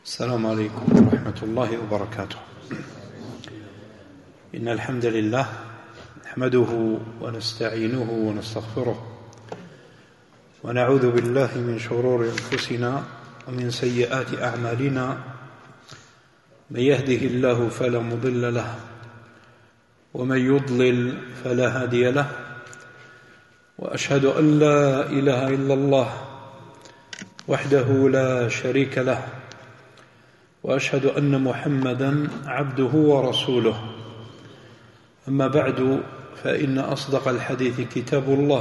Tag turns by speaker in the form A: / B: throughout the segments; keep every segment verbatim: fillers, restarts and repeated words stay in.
A: السلام عليكم ورحمة الله وبركاته. إن الحمد لله نحمده ونستعينه ونستغفره ونعوذ بالله من شرور أنفسنا ومن سيئات أعمالنا. من يهده الله فلا مضل له ومن يضلل فلا هادي له، وأشهد أن لا إله إلا الله وحده لا شريك له، وأشهد أن محمدًا عبده ورسوله. أما بعد، فإن أصدق الحديث كتاب الله،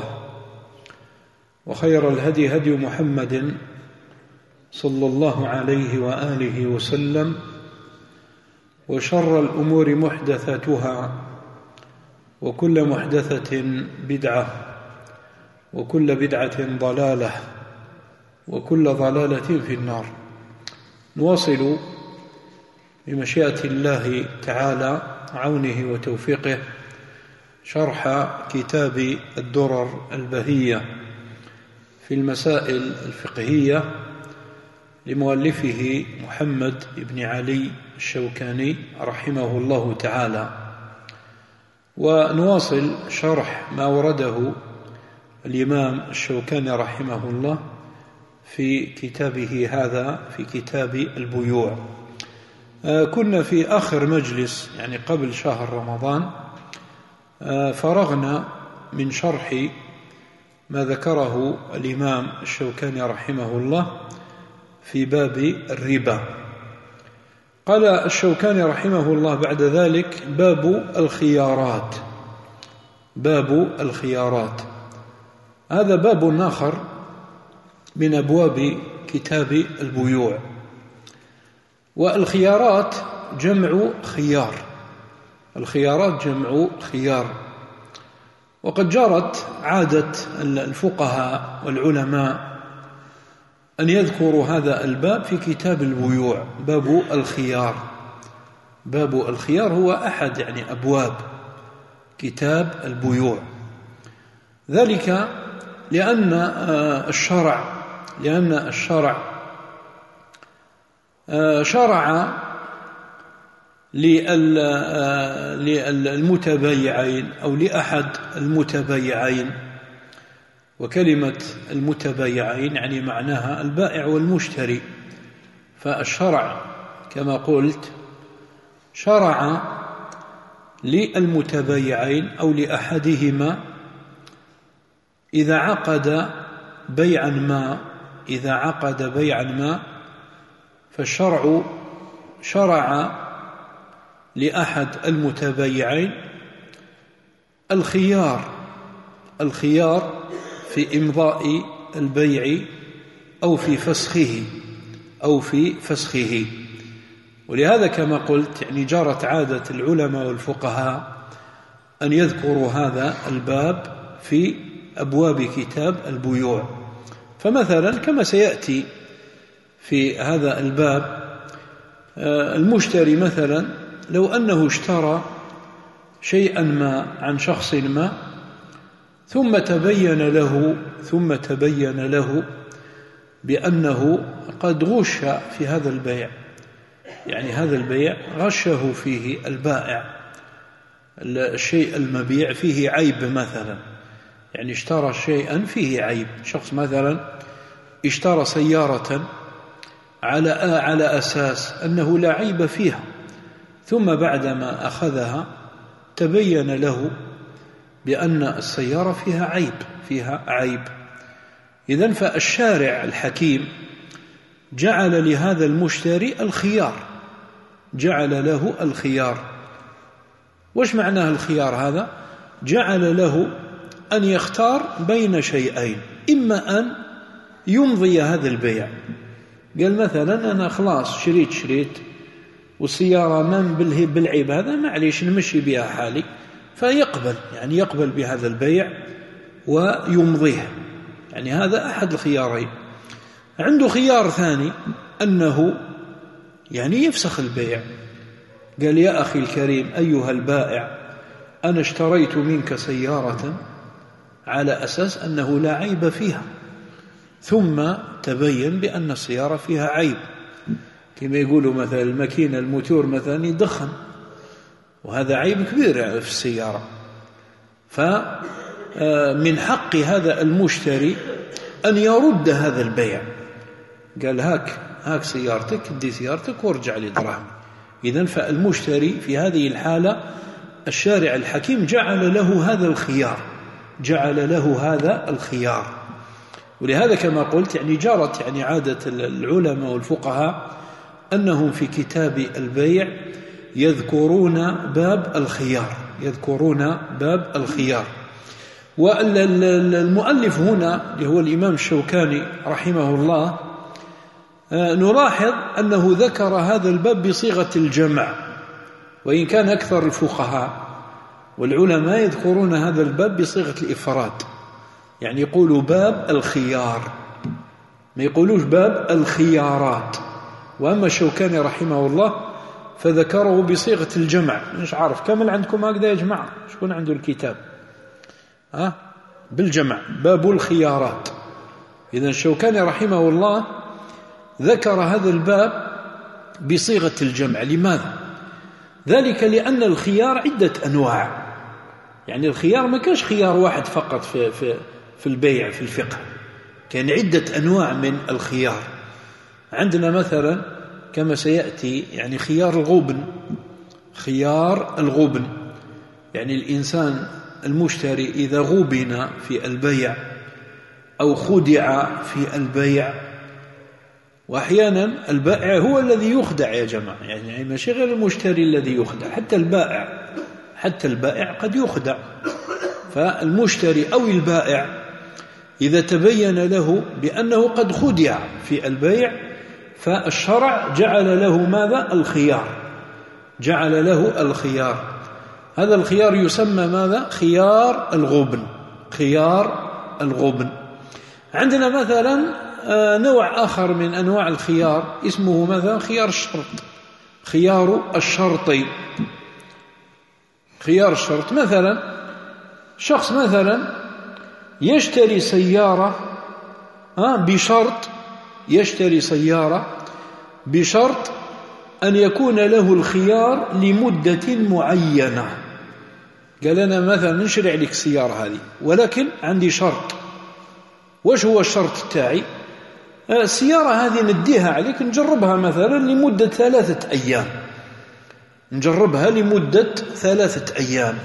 A: وخير الهدي هدي محمد صلى الله عليه وآله وسلم، وشر الأمور محدثاتها، وكل محدثة بدعة، وكل بدعة ضلالة، وكل ضلالة في النار. نواصل بمشيئة الله تعالى عونه وتوفيقه شرح كتاب الدرر البهية في المسائل الفقهية لمؤلفه محمد بن علي الشوكاني رحمه الله تعالى، ونواصل شرح ما ورده الإمام الشوكاني رحمه الله في كتابه هذا، في كتاب البيوع. كنا في آخر مجلس يعني قبل شهر رمضان فرغنا من شرح ما ذكره الإمام الشوكاني رحمه الله في باب الربا. قال الشوكاني رحمه الله بعد ذلك: باب الخيارات. باب الخيارات هذا باب آخر من أبواب كتاب البيوع. والخيارات جمع خيار، الخيارات جمع خيار. وقد جرت عادة الفقهاء والعلماء أن يذكروا هذا الباب في كتاب البيوع، باب الخيار. باب الخيار هو أحد يعني أبواب كتاب البيوع، ذلك لأن الشرع لأن الشرع شرع للمتبايعين أو لأحد المتبايعين، وكلمة المتبايعين يعني معناها البائع والمشتري. فالشرع كما قلت شرع للمتبايعين أو لأحدهما إذا عقد بيعا ما إذا عقد بيعا ما فالشرع شرع لأحد المتبايعين الخيار الخيار في إمضاء البيع أو في فسخه أو في فسخه. ولهذا كما قلت يعني جرت عادة العلماء والفقهاء أن يذكروا هذا الباب في أبواب كتاب البيوع. فمثلا كما سيأتي في هذا الباب، المشتري مثلا لو أنه اشترى شيئا ما عن شخص ما ثم تبين له ثم تبين له بأنه قد غش في هذا البيع، يعني هذا البيع غشه فيه البائع، الشيء المبيع فيه عيب مثلا، يعني اشترى شيئا فيه عيب. شخص مثلا اشترى سيارة على على أساس أنه لا عيب فيها، ثم بعدما أخذها تبين له بأن السيارة فيها عيب فيها عيب إذن فالشارع الحكيم جعل لهذا المشتري الخيار، جعل له الخيار. وش معناه الخيار هذا؟ جعل له أن يختار بين شيئين، إما أن يمضي هذا البيع، قال مثلا أنا خلاص شريت شريت والسيارة من بالعيب هذا معليش نمشي بها حالي، فيقبل يعني يقبل بهذا البيع ويمضيه، يعني هذا أحد الخيارين. عنده خيار ثاني أنه يعني يفسخ البيع، قال يا أخي الكريم أيها البائع أنا اشتريت منك سيارة على أساس أنه لا عيب فيها، ثم تبين بأن السيارة فيها عيب، كما يقولوا مثلا الماكينة الموتور مثلا يدخن، وهذا عيب كبير في السيارة. فمن حق هذا المشتري أن يرد هذا البيع، قال هاك هاك سيارتك، ادي سيارتك وارجع لي دراهم. إذن فالمشتري في هذه الحالة الشارع الحكيم جعل له هذا الخيار، جعل له هذا الخيار. ولهذا كما قلت يعني جرت يعني عادة العلماء والفقهاء أنهم في كتاب البيع يذكرون باب الخيار، يذكرون باب الخيار. والمؤلف هنا اللي هو الإمام الشوكاني رحمه الله نلاحظ أنه ذكر هذا الباب بصيغة الجمع، وإن كان أكثر الفقهاء والعلماء يذكرون هذا الباب بصيغة الإفراد، يعني يقولوا باب الخيار، ما يقولوش باب الخيارات. وأما الشوكاني رحمه الله فذكره بصيغة الجمع. مش عارف كامل عندكم هكذا يا جماعة؟ شكون عنده الكتاب؟ ها بالجمع باب الخيارات. إذن الشوكاني رحمه الله ذكر هذا الباب بصيغة الجمع. لماذا؟ ذلك لأن الخيار عدة أنواع، يعني الخيار ما كانش خيار واحد فقط في, في, في البيع في الفقه، كان عدة أنواع من الخيار. عندنا مثلا كما سيأتي يعني خيار الغبن، خيار الغبن يعني الإنسان المشتري إذا غبن في البيع أو خدع في البيع، وأحيانا البائع هو الذي يخدع يا جماعة، يعني ماشي غير المشتري الذي يخدع، حتى البائع حتى البائع قد يخدع. فالمشتري أو البائع إذا تبين له بأنه قد خدع في البيع فالشرع جعل له ماذا؟ الخيار، جعل له الخيار. هذا الخيار يسمى ماذا؟ خيار الغبن، خيار الغبن. عندنا مثلا نوع آخر من أنواع الخيار اسمه مثلا خيار الشرط، خيار الشرطي. خيار الشرط مثلا شخص مثلا يشتري سيارة بشرط، يشتري سيارة بشرط أن يكون له الخيار لمدة معينة. قال أنا مثلا نشرع لك السيارة هذه ولكن عندي شرط. وش هو الشرط تاعي؟ السيارة هذه نديها عليك نجربها مثلا لمدة ثلاثة أيام، نجربها لمدة ثلاثة أيام.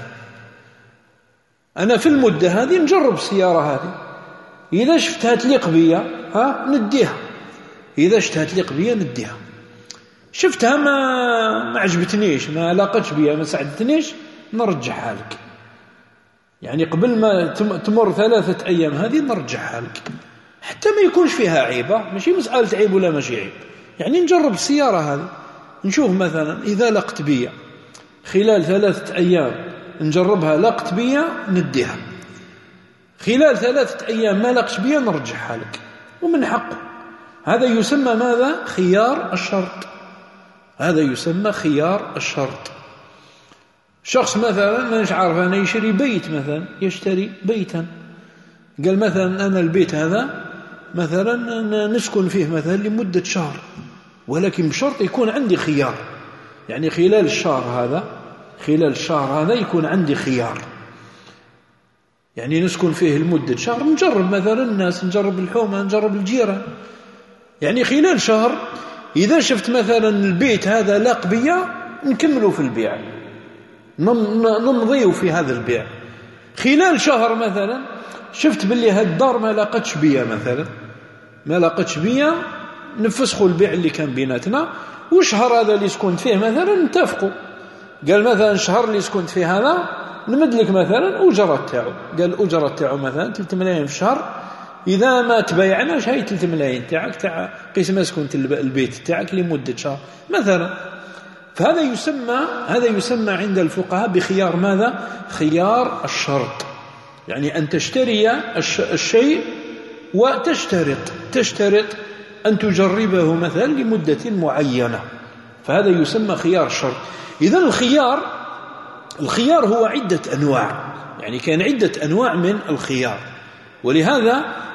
A: أنا في المدة هذه نجرب السيارة هذه، إذا شفتها تليق بيا ها نديها، إذا شفتها تليق بيا نديها، شفتها ما ما عجبتنيش، ما لاقتش بيا، ما ساعدتنيش، نرجعها لك. يعني قبل ما تمر ثلاثة أيام هذه نرجعها لك، حتى ما يكونش فيها عيبة، ماشي مسألة عيب ولا ماشي عيب، يعني نجرب السيارة هذه نشوف مثلا إذا لقت بيا خلال ثلاثة أيام نجربها، لقت بيا نديها، خلال ثلاثة أيام ما لقش بيا نرجعها لك، ومن حقه. هذا يسمى ماذا؟ خيار الشرط، هذا يسمى خيار الشرط. شخص مثلا ما نش عارف أنا يشتري بيت مثلا، يشتري بيتا، قال مثلا أنا البيت هذا مثلا نسكن فيه مثلا لمدة شهر، ولكن بشرط يكون عندي خيار، يعني خلال الشهر هذا خلال الشهر هذا يكون عندي خيار، يعني نسكن فيه لمدة شهر، نجرب مثلا الناس، نجرب الحومة، نجرب الجيران، يعني خلال شهر إذا شفت مثلا البيت هذا لاق بيا نكملوا في البيع، نمضيوا في هذا البيع. خلال شهر مثلا شفت باللي هاد الدار ما لاقتش بيا مثلا، ما لاقتش بيا، نفسخوا البيع اللي كان بيناتنا، وشهر هذا اللي سكنت فيه مثلا نتفقوا، قال مثلا الشهر اللي سكنت فيه هذا نمد لك مثلا أجرة تاعو، قال الأجرة تاعو مثلا ثلاثة ملايين في الشهر، إذا ما تبايعناش هاي ثلاثة ملايين تاعك تاع قيس ما سكنت البيت تاعك لمدة شهر مثلا. فهذا يسمى هذا يسمى عند الفقهاء بخيار ماذا؟ خيار الشرط، يعني أن تشتري الشيء وتشترط تشترط أن تجربه مثلا لمدة معينة، فهذا يسمى خيار الشرط. إذن الخيار الخيار هو عدة أنواع، يعني كان عدة أنواع من الخيار، ولهذا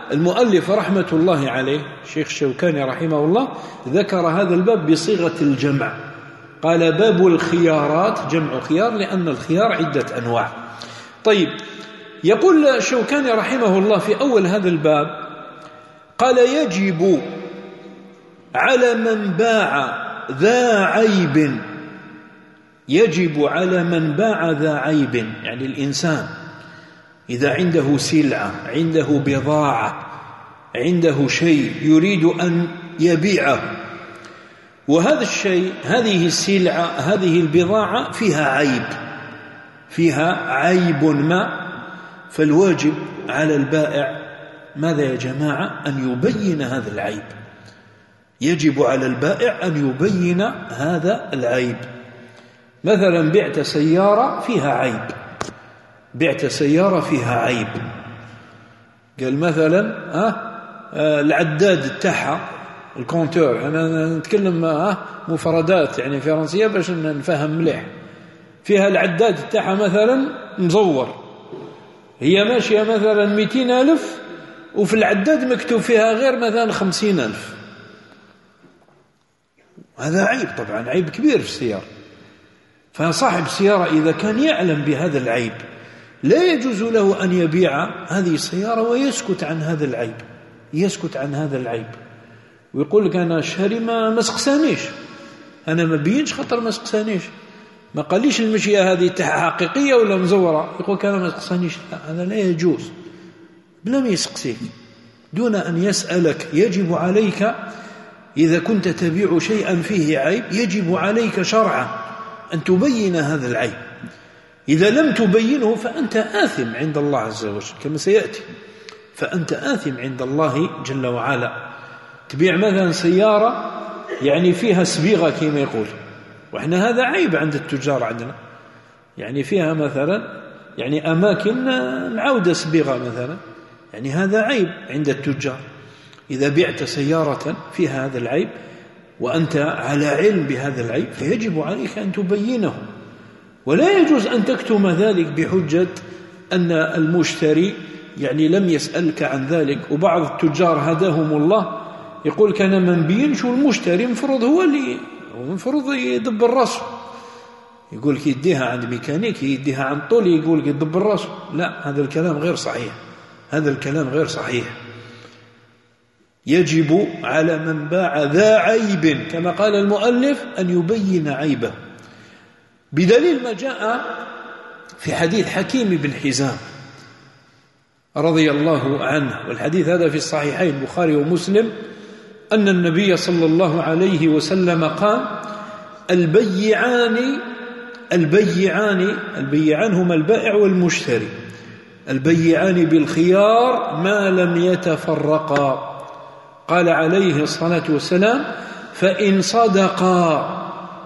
A: المؤلف رحمة الله عليه الشيخ الشوكاني رحمه الله ذكر هذا الباب بصيغة الجمع، قال باب الخيارات، جمع خيار لأن الخيار عدة أنواع. طيب، يقول الشوكاني رحمه الله في أول هذا الباب قال يجب على من باع ذا عيب، يجب على من باع ذا عيب، يعني الإنسان إذا عنده سلعة، عنده بضاعة، عنده شيء يريد أن يبيعه، وهذا الشيء، هذه السلعة، هذه البضاعة فيها عيب، فيها عيب ما، فالواجب على البائع ماذا يا جماعة؟ أن يبين هذا العيب. يجب على البائع أن يبين هذا العيب. مثلا بعت سيارة فيها عيب، بعت سيارة فيها عيب، قال مثلا ها آه العداد تاعها، الكونتور، أنا نتكلم ها مفردات يعني فرنسية باش نفهم مليح، فيها العداد تاعها مثلا مزور، هي ماشية مثلا مئتين ألف وفي العداد مكتوب فيها غير مثلا خمسين ألف، هذا عيب طبعا، عيب كبير في السيارة. فصاحب السيارة إذا كان يعلم بهذا العيب لا يجوز له أن يبيع هذه السيارة ويسكت عن هذا العيب، يسكت عن هذا العيب ويقول لك أنا الشاري ما مسقسانيش، أنا ما بينش خطر ما مسقسانيش، ما قاليش المشية هذه تاعها حقيقية ولا مزورة، يقول أنا ما مسقسانيش، هذا لا يجوز، بلا ما يسقسيك، دون أن يسألك. يجب عليك إذا كنت تبيع شيئا فيه عيب، يجب عليك شرعا أن تبين هذا العيب، إذا لم تبينه فأنت آثم عند الله عز وجل كما سيأتي، فأنت آثم عند الله جل وعلا. تبيع مثلا سيارة يعني فيها سبيغة كما يقول، وإحنا هذا عيب عند التجار عندنا، يعني فيها مثلا يعني أماكن معودة سبيغة مثلا، يعني هذا عيب عند التجار. إذا بعت سيارة فيها هذا العيب وأنت على علم بهذا العيب فيجب عليك أن تبينه، ولا يجوز أن تكتم ذلك بحجة أن المشتري يعني لم يسألك عن ذلك. وبعض التجار هداهم الله يقول كان من بينش والمشتري مفروض هو اللي مفروض يدبر راسه، يقول لك يديها عند ميكانيكي، يديها عن طول، يقول لك يدبر راسه. لا، هذا الكلام غير صحيح، هذا الكلام غير صحيح. يجب على من باع ذا عيب كما قال المؤلف أن يبين عيبه، بدليل ما جاء في حديث حكيم بن حزام رضي الله عنه، والحديث هذا في الصحيحين البخاري ومسلم، أن النبي صلى الله عليه وسلم قال البيعان البيعان البيعان هما البائع والمشتري، البيعان بالخيار ما لم يتفرقا. قال عليه الصلاة والسلام فإن صدقا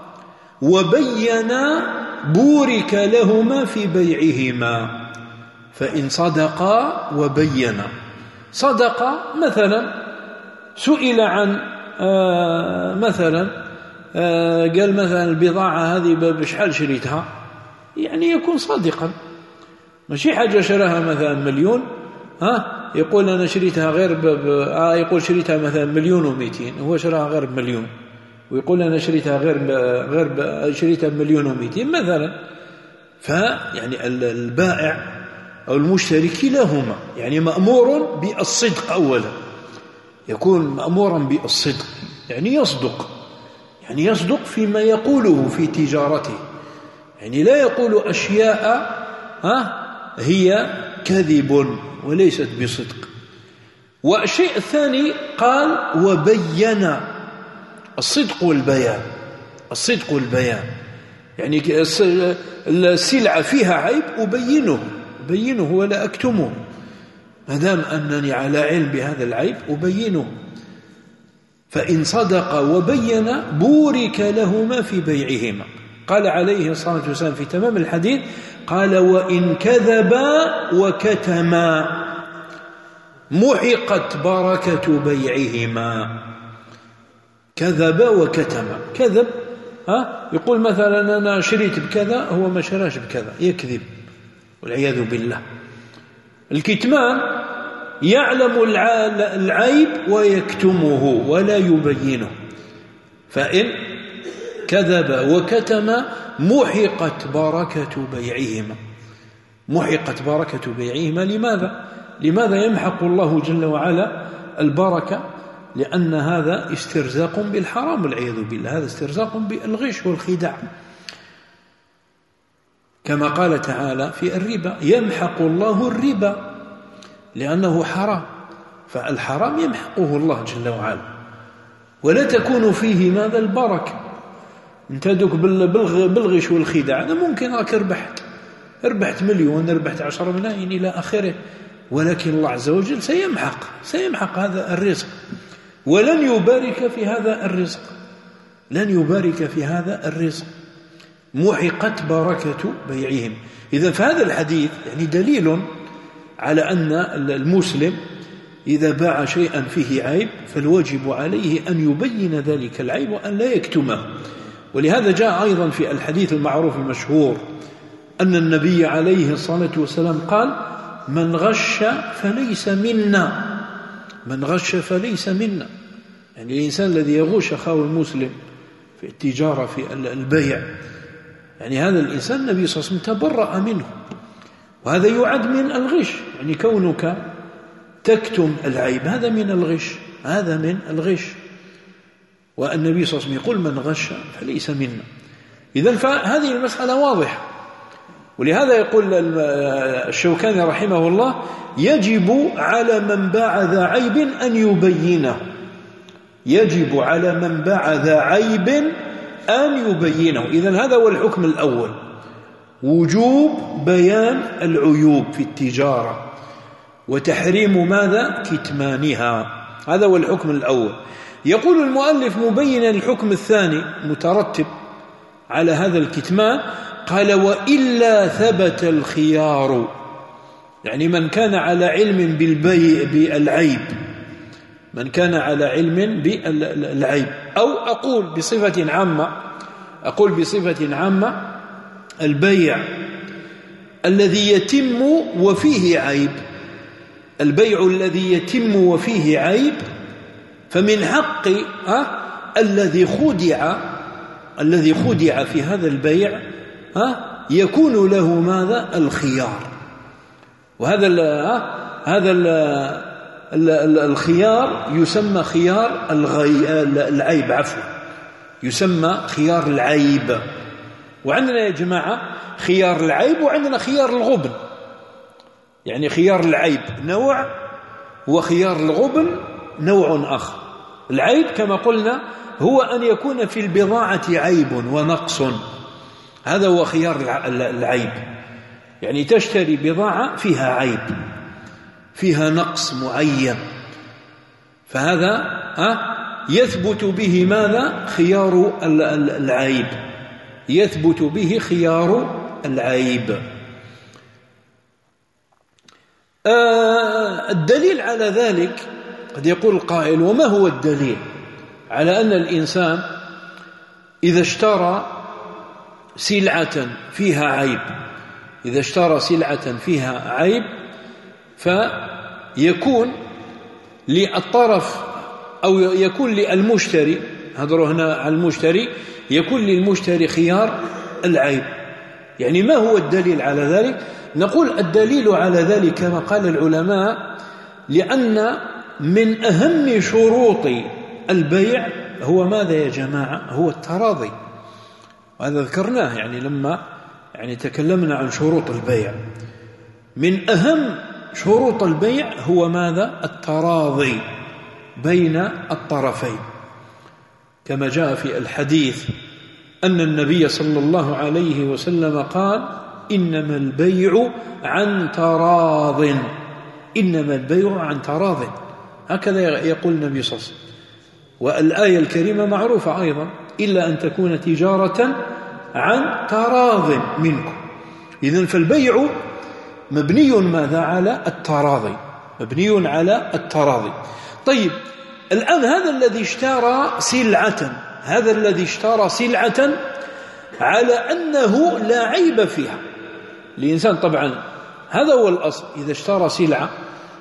A: وبينا بورك لهما في بيعهما، فإن صدقا وبينا. صدقا مثلا سئل عن آه مثلا آه قال مثلا البضاعة هذه بشحال شريتها، يعني يكون صادقا، ماشي حاجة شراها مثلا مليون ها يقول أنا شريتها غير ب... آه يقول شريتها مثلا مليون ومئتين، هو شراها غير بمليون، ويقول أنا شريتها غير ب... غير ب... شريتها بمليون ومئتين مثلا. فيعني البائع أو المشتري كلاهما يعني مأمور بالصدق أولا، يكون مأمورا بالصدق، يعني يصدق، يعني يصدق فيما يقوله في تجارته، يعني لا يقول أشياء ها هي كذب وليست بصدق. والشيء الثاني قال وبين، الصدق والبيان، الصدق والبيان يعني السلعة فيها عيب أبينه أبينه ولا أكتمه، ما دام أنني على علم بهذا العيب أبينه. فإن صدق وبين بورك لهما في بيعهما. قال عليه الصلاة والسلام في تمام الحديث قال وإن كذبا وكتما محقت بركة بيعهما. كذب وكتما، كذب ها يقول مثلا أنا شريت بكذا، هو ما شراش بكذا، يكذب والعياذ بالله. الكتمان يعلم العيب ويكتمه ولا يبينه، فإن كذب وكتم محقت بركة بيعهما. محقت بركة بيعهما لماذا؟ لماذا يمحق الله جل وعلا البركة؟ لأن هذا استرزاق بالحرام والعياذ بالله، هذا استرزاق بالغش والخداع، كما قال تعالى في الربا: يمحق الله الربا لأنه حرام، فالحرام يمحقه الله جل وعلا ولا تكون فيه ماذا البركة. انت دوك بالغش والخداع هذا ممكن راك ربحت ربحت مليون، ربحت عشرة ملايين إلى آخره، ولكن الله عز وجل سيمحق سيمحق هذا الرزق ولن يبارك في هذا الرزق، لن يبارك في هذا الرزق. محقت بركة بيعهم. إذا فهذا الحديث يعني دليل على أن المسلم إذا باع شيئا فيه عيب فالواجب عليه أن يبين ذلك العيب وأن لا يكتمه. ولهذا جاء أيضا في الحديث المعروف المشهور أن النبي عليه الصلاة والسلام قال: من غش فليس منا، من غش فليس منا. يعني الإنسان الذي يغش أخاه المسلم في التجارة في البيع، يعني هذا الإنسان النبي صلى الله عليه وسلم تبرأ منه، وهذا يعد من الغش. يعني كونك تكتم العيب هذا من الغش، هذا من الغش. والنبي صلى الله عليه وسلم يقول: من غش فليس منا. إذن فهذه المسألة واضحة. ولهذا يقول الشوكاني رحمه الله: يجب على من باع ذا عيب أن يبينه، يجب على من باع ذا عيب أن يبينه. إذن هذا هو الحكم الأول، وجوب بيان العيوب في التجارة وتحريم ماذا؟ كتمانها. هذا هو الحكم الأول. يقول المؤلف مبينا الحكم الثاني مترتب على هذا الكتمان، قال: وإلا ثبت الخيار. يعني من كان على علم بالبيع بالعيب، من كان على علم بالعيب، أو أقول بصفة عامة، أقول بصفة عامة البيع الذي يتم وفيه عيب، البيع الذي يتم وفيه عيب، فمن حق ها الذي خدع الذي خدع في هذا البيع ها يكون له ماذا؟ الخيار. وهذا ال هذا ال ال الخيار يسمى خيار الغي العيب عفوا يسمى خيار العيب. وعندنا يا جماعة خيار العيب وعندنا خيار الغبن. يعني خيار العيب نوع وخيار الغبن نوع آخر. العيب كما قلنا هو أن يكون في البضاعة عيب ونقص، هذا هو خيار العيب. يعني تشتري بضاعة فيها عيب، فيها نقص معين، فهذا يثبت به ماذا؟ خيار العيب، يثبت به خيار العيب. آه الدليل على ذلك قد يقول القائل: وما هو الدليل على أن الإنسان إذا اشترى سلعة فيها عيب، إذا اشترى سلعة فيها عيب فيكون للطرف أو يكون للمشتري، هذا هنا على المشتري، يكون للمشتري خيار العيب. يعني ما هو الدليل على ذلك؟ نقول الدليل على ذلك كما قال العلماء: لأن من أهم شروط البيع هو ماذا يا جماعة؟ هو التراضي. وهذا ذكرناه يعني لما يعني تكلمنا عن شروط البيع. من أهم شروط البيع هو ماذا؟ التراضي بين الطرفين، كما جاء في الحديث أن النبي صلى الله عليه وسلم قال: إنما البيع عن تراض، إنما البيع عن تراض. هكذا يقول النبي صلى الله عليه وسلم. والآية الكريمة معروفة أيضا: إلا أن تكون تجارة عن تراض منكم. إذن فالبيع مبني ماذا؟ على التراضي، مبني على التراضي. طيب الآن هذا الذي اشترى سلعة، هذا الذي اشترى سلعة على أنه لا عيب فيها. الإنسان طبعا هذا هو الأصل، إذا اشترى سلعة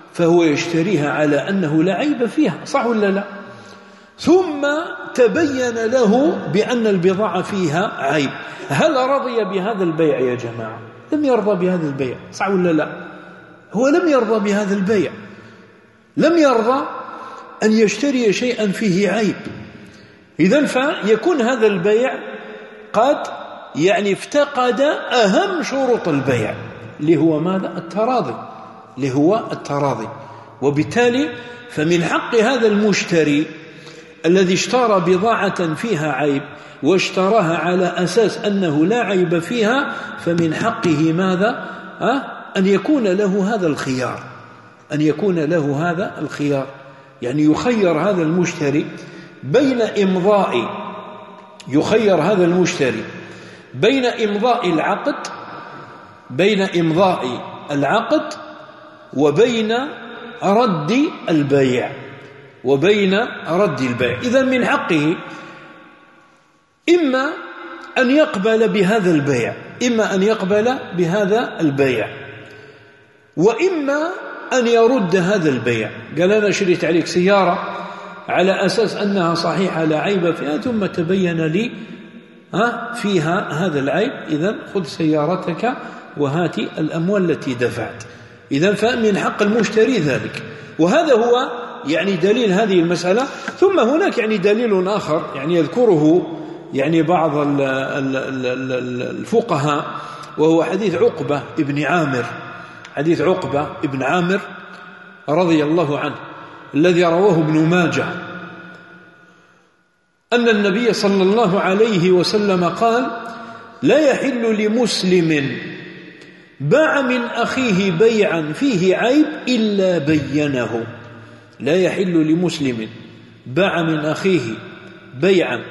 A: فهو يشتريها على أنه لا عيب فيها، صح ولا لا؟ ثم تبين له بأن البضاعة فيها عيب، هل رضي بهذا البيع يا جماعة؟ لم يرضى بهذا البيع، صح ولا لا؟ هو لم يرضى بهذا البيع، لم يرضى أن يشتري شيئا فيه عيب. إذن فيكون هذا البيع قد يعني افتقد أهم شروط البيع اللي هو ماذا؟ التراضي، اللي هو التراضي. وبالتالي فمن حق هذا المشتري الذي اشترى بضاعة فيها عيب واشتراها على أساس أنه لا عيب فيها، فمن حقه ماذا؟ أه؟ أن يكون له هذا الخيار، أن يكون له هذا الخيار، يعني يخير هذا المشتري بين إمضاء يخير هذا المشتري بين إمضاء العقد بين إمضاء العقد وبين رد البيع وبين رد البيع. إذن من حقه إما أن يقبل بهذا البيع إما أن يقبل بهذا البيع وإما أن يرد هذا البيع. قال أنا شريت عليك سيارة على أساس أنها صحيحة لا عيب فيها، ثم تبين لي ها فيها هذا العيب، إذن خذ سيارتك وهاتي الأموال التي دفعت. إذن فمن حق المشتري ذلك. وهذا هو يعني دليل هذه المسألة. ثم هناك يعني دليل آخر يعني يذكره يعني بعض الفقهاء، وهو حديث عقبة ابن عامر حديث عقبة ابن عامر رضي الله عنه الذي رواه ابن ماجه، أن النبي صلى الله عليه وسلم قال: لا يحل لمسلم باع من أخيه بيعا فيه عيب إلا بينه. لا يحل لمسلم باع من أخيه بيعا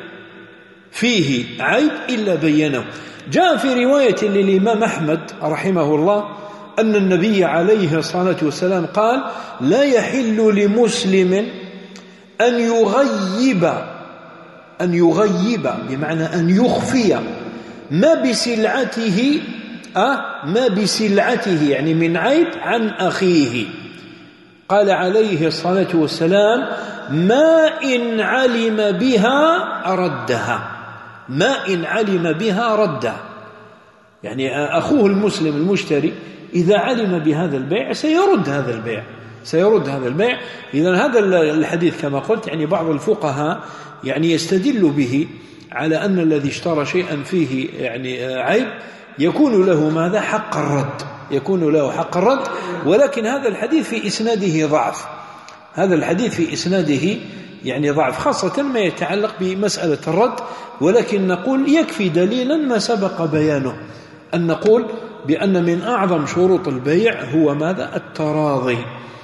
A: فيه عيب إلا بينه. جاء في رواية للإمام أحمد رحمه الله أن النبي عليه الصلاة والسلام قال: لا يحل لمسلم أن يغيب أن يغيب بمعنى أن يخفي ما بسلعته أه ما بسلعته يعني من عيب عن أخيه. قال عليه الصلاة والسلام: ما إن علم بها ردها ما إن علم بها ردها. يعني أخوه المسلم المشتري إذا علم بهذا البيع سيرد هذا البيع سيرد هذا البيع. إذن هذا الحديث كما قلت يعني بعض الفقهاء يعني يستدل به على أن الذي اشترى شيئا فيه يعني عيب يكون له ماذا؟ حق الرد يكون له حق الرد. ولكن هذا الحديث في إسناده ضعف هذا الحديث في إسناده يعني ضعف، خاصة ما يتعلق بمسألة الرد. ولكن نقول يكفي دليلا ما سبق بيانه، أن نقول بأن من أعظم شروط البيع هو ماذا؟ التراضي.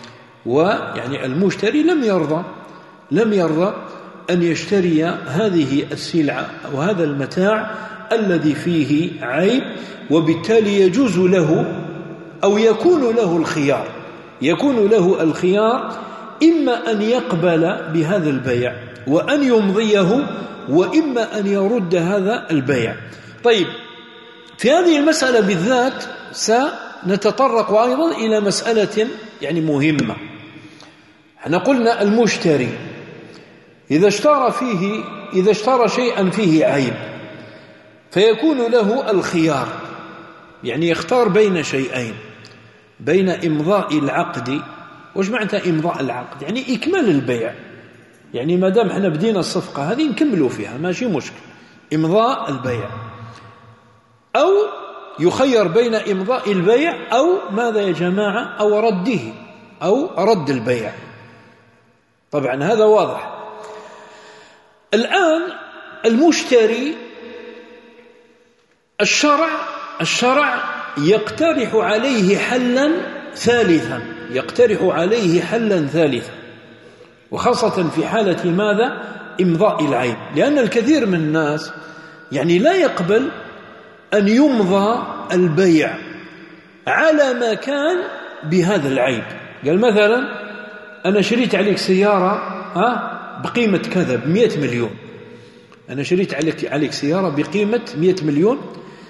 A: ويعني المشتري لم يرضى لم يرضى أن يشتري هذه السلعة وهذا المتاع الذي فيه عيب، وبالتالي يجوز له أو يكون له الخيار يكون له الخيار إما أن يقبل بهذا البيع وأن يمضيه، وإما أن يرد هذا البيع. طيب، في هذه المسألة بالذات سنتطرق أيضا إلى مسألة يعني مهمة. احنا قلنا المشتري إذا اشترى فيه إذا اشترى شيئا فيه عيب فيكون له الخيار، يعني يختار بين شيئين، بين إمضاء العقد. وش معنى إمضاء العقد؟ يعني إكمال البيع، يعني ما دام احنا بدينا الصفقة هذه نكملوا فيها ماشي مشكل، إمضاء البيع، أو يخير بين إمضاء البيع أو ماذا يا جماعة؟ أو رده أو رد البيع. طبعا هذا واضح. الآن المشتري الشرع الشرع يقترح عليه حلا ثالثا يقترح عليه حلا ثالثا وخاصة في حالة ماذا؟ إمضاء العيب. لأن الكثير من الناس يعني لا يقبل أن يمضى البيع على ما كان بهذا العيب. قال مثلا أنا شريت عليك سيارة ها بقيمة كذا بمئة مليون، أنا شريت عليك عليك سيارة بقيمة مئة مليون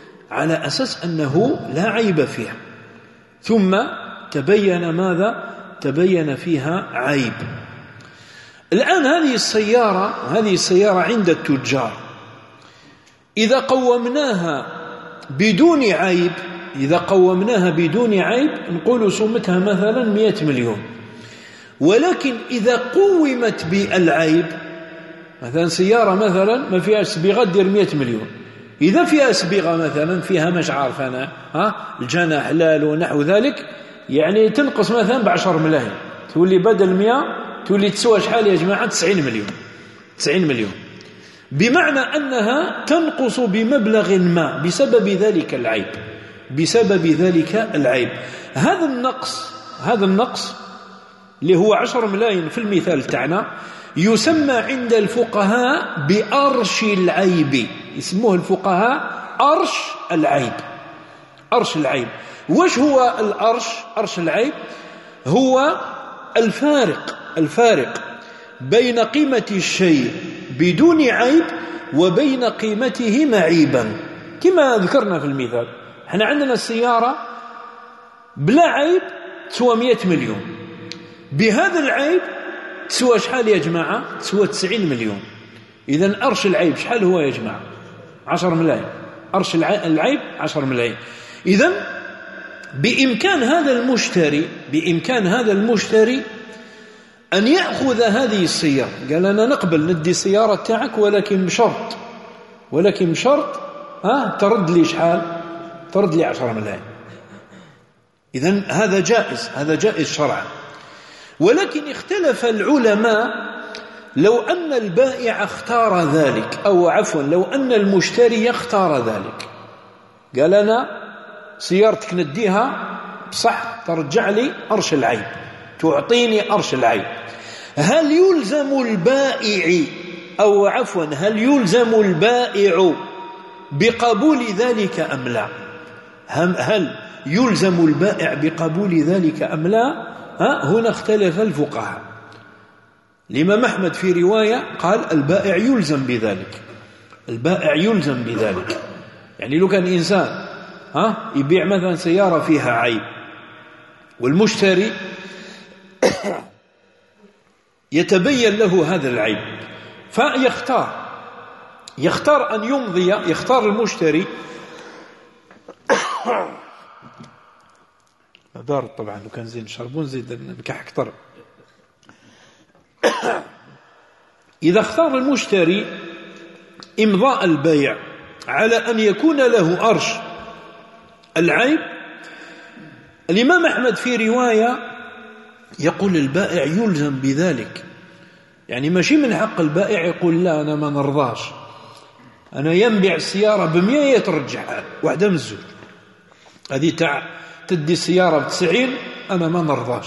A: على أساس أنه لا عيب فيها، ثم تبين ماذا؟ تبين فيها عيب. الآن هذه السيارة هذه السيارة عند التجار إذا قومناها بدون عيب إذا قومناها بدون عيب نقول سمتها مثلا مئة مليون. ولكن إذا قومت بالعيب، مثلا سيارة مثلا ما فيها صبغة دير مئة مليون، إذا فيها صبغة مثلا فيها مش عارف أنا ها الجناح حلال ونحو ذلك، يعني تنقص مثلا بعشر ملايين، تولي بدل مئة تولي تسوى شحال يا جماعة؟ تسعين مليون. تسعين مليون بمعنى أنها تنقص بمبلغ ما بسبب ذلك العيب بسبب ذلك العيب. هذا النقص هذا النقص اللي هو عشر ملايين في المثال تاعنا يسمى عند الفقهاء بأرش العيب. يسموه الفقهاء أرش العيب. أرش العيب. وش هو الأرش؟ أرش العيب هو الفارق الفارق بين قيمة الشيء بدون عيب وبين قيمته معيبا. كما ذكرنا في المثال، احنا عندنا السيارة بلا عيب تسوى مئة مليون، بهذا العيب تسوى شحال يا جماعة؟ تسوى تسعين مليون. إذن أرش العيب شحال هو يا جماعة؟ عشر ملايين. أرش العيب عشر ملايين. إذن بإمكان هذا المشتري بإمكان هذا المشتري أن يأخذ هذه السيارة، قال أنا نقبل ندي السيارة تاعك ولكن بشرط ولكن بشرط ها ترد لي شحال؟ ترد لي عشر ملايين. إذن هذا جائز هذا جائز شرعا. ولكن اختلف العلماء لو أن البائع اختار ذلك، أو عفوا لو أن المشتري اختار ذلك، قال أنا سيارتك نديها بصح ترجع لي أرش العيب، تعطيني أرش العيب، هل يلزم البائع أو عفوا هل يلزم البائع بقبول ذلك أم لا؟ هل يلزم البائع بقبول ذلك أم لا؟ ها هنا اختلف الفقهاء. الإمام أحمد في رواية قال البائع يلزم بذلك البائع يلزم بذلك. يعني لو كان إنسان ها يبيع مثلا سيارة فيها عيب والمشتري يتبين له هذا العيب فيختار يختار أن يمضي يختار المشتري دار طبعا لو كان زين شربون زيد نكح أكثر. إذا اختار المشتري إمضاء البيع على أن يكون له أرش العيب، الإمام أحمد في رواية يقول البائع يلزم بذلك. يعني ماشي من حق البائع يقول لا أنا ما نرضاش، أنا ينبيع السيارة بمئة يترجعها واحدة من الزوج، هذه تاع تدي السيارة بتسعين أنا ما نرضاش.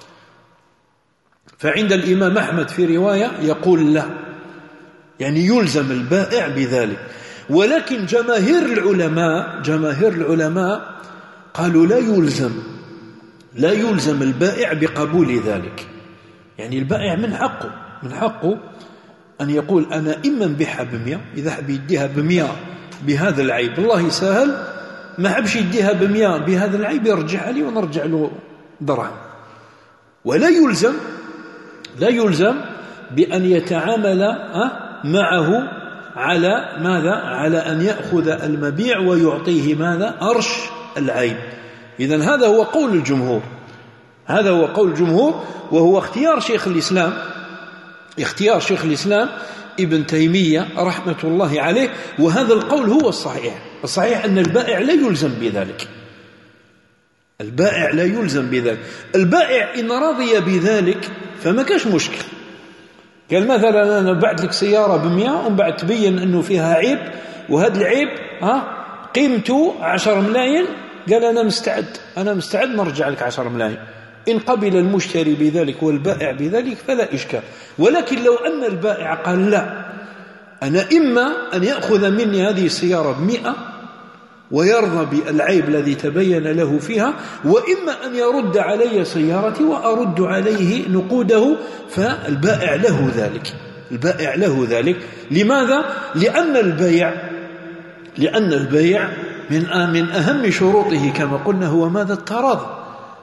A: فعند الإمام أحمد في رواية يقول لا، يعني يلزم البائع بذلك. ولكن جماهير العلماء جماهير العلماء قالوا لا يلزم لا يلزم البائع بقبول ذلك. يعني البائع من حقه من حقه أن يقول أنا إما نبيعها بمئة، إذا حب يديها بمئة بهذا العيب الله يسهل، ما حبش يديها بمئة بهذا العيب يرجعها لي ونرجع له درهم. ولا يلزم لا يلزم بأن يتعامل معه على ماذا؟ على أن يأخذ المبيع ويعطيه ماذا؟ أرش العيب. إذن هذا هو قول الجمهور هذا هو قول الجمهور وهو اختيار شيخ الإسلام اختيار شيخ الإسلام ابن تيمية رحمة الله عليه. وهذا القول هو الصحيح الصحيح أن البائع لا يلزم بذلك البائع لا يلزم بذلك. البائع إن رضي بذلك فما كاش مشكل. قال مثلا أنا بعت لك سيارة بمئة ومن بعد تبين أنه فيها عيب، وهذا العيب ها قيمته عشر ملايين، قال أنا مستعد أنا مستعد نرجع لك عشر ملايين. إن قبل المشتري بذلك والبائع بذلك فلا إشكال. ولكن لو أن البائع قال لا، أنا إما أن يأخذ مني هذه السيارة بمئة ويرضى بالعيب الذي تبين له فيها، وإما أن يرد علي سيارتي وأرد عليه نقوده، فالبائع له ذلك البائع له ذلك. لماذا؟ لأن البيع لأن البيع من من أهم شروطه كما قلنا هو ماذا؟ التراضي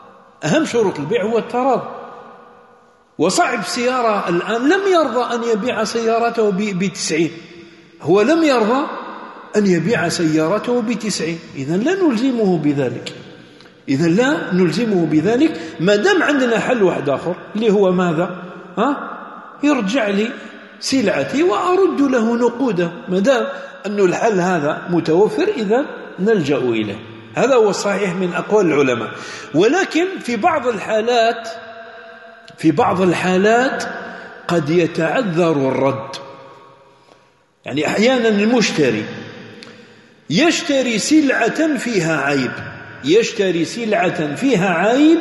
A: أهم شروط البيع هو التراضي. وصاحب سيارة الآن لم يرضى أن يبيع سيارته بتسعين، هو لم يرضى أن يبيع سيارته بتسعين، إذن لا نلزمه بذلك، إذن لا نلزمه بذلك ما دام عندنا حل واحد آخر اللي هو ماذا؟ ها؟ يرجع لي سلعتي وأرد له نقوده. ما دام أن الحل هذا متوفر إذن نلجأ إليه. هذا هو الصحيح من أقوال العلماء. ولكن في بعض الحالات في بعض الحالات قد يتعذر الرد. يعني أحيانا المشتري يشتري سلعة فيها عيب يشتري سلعة فيها عيب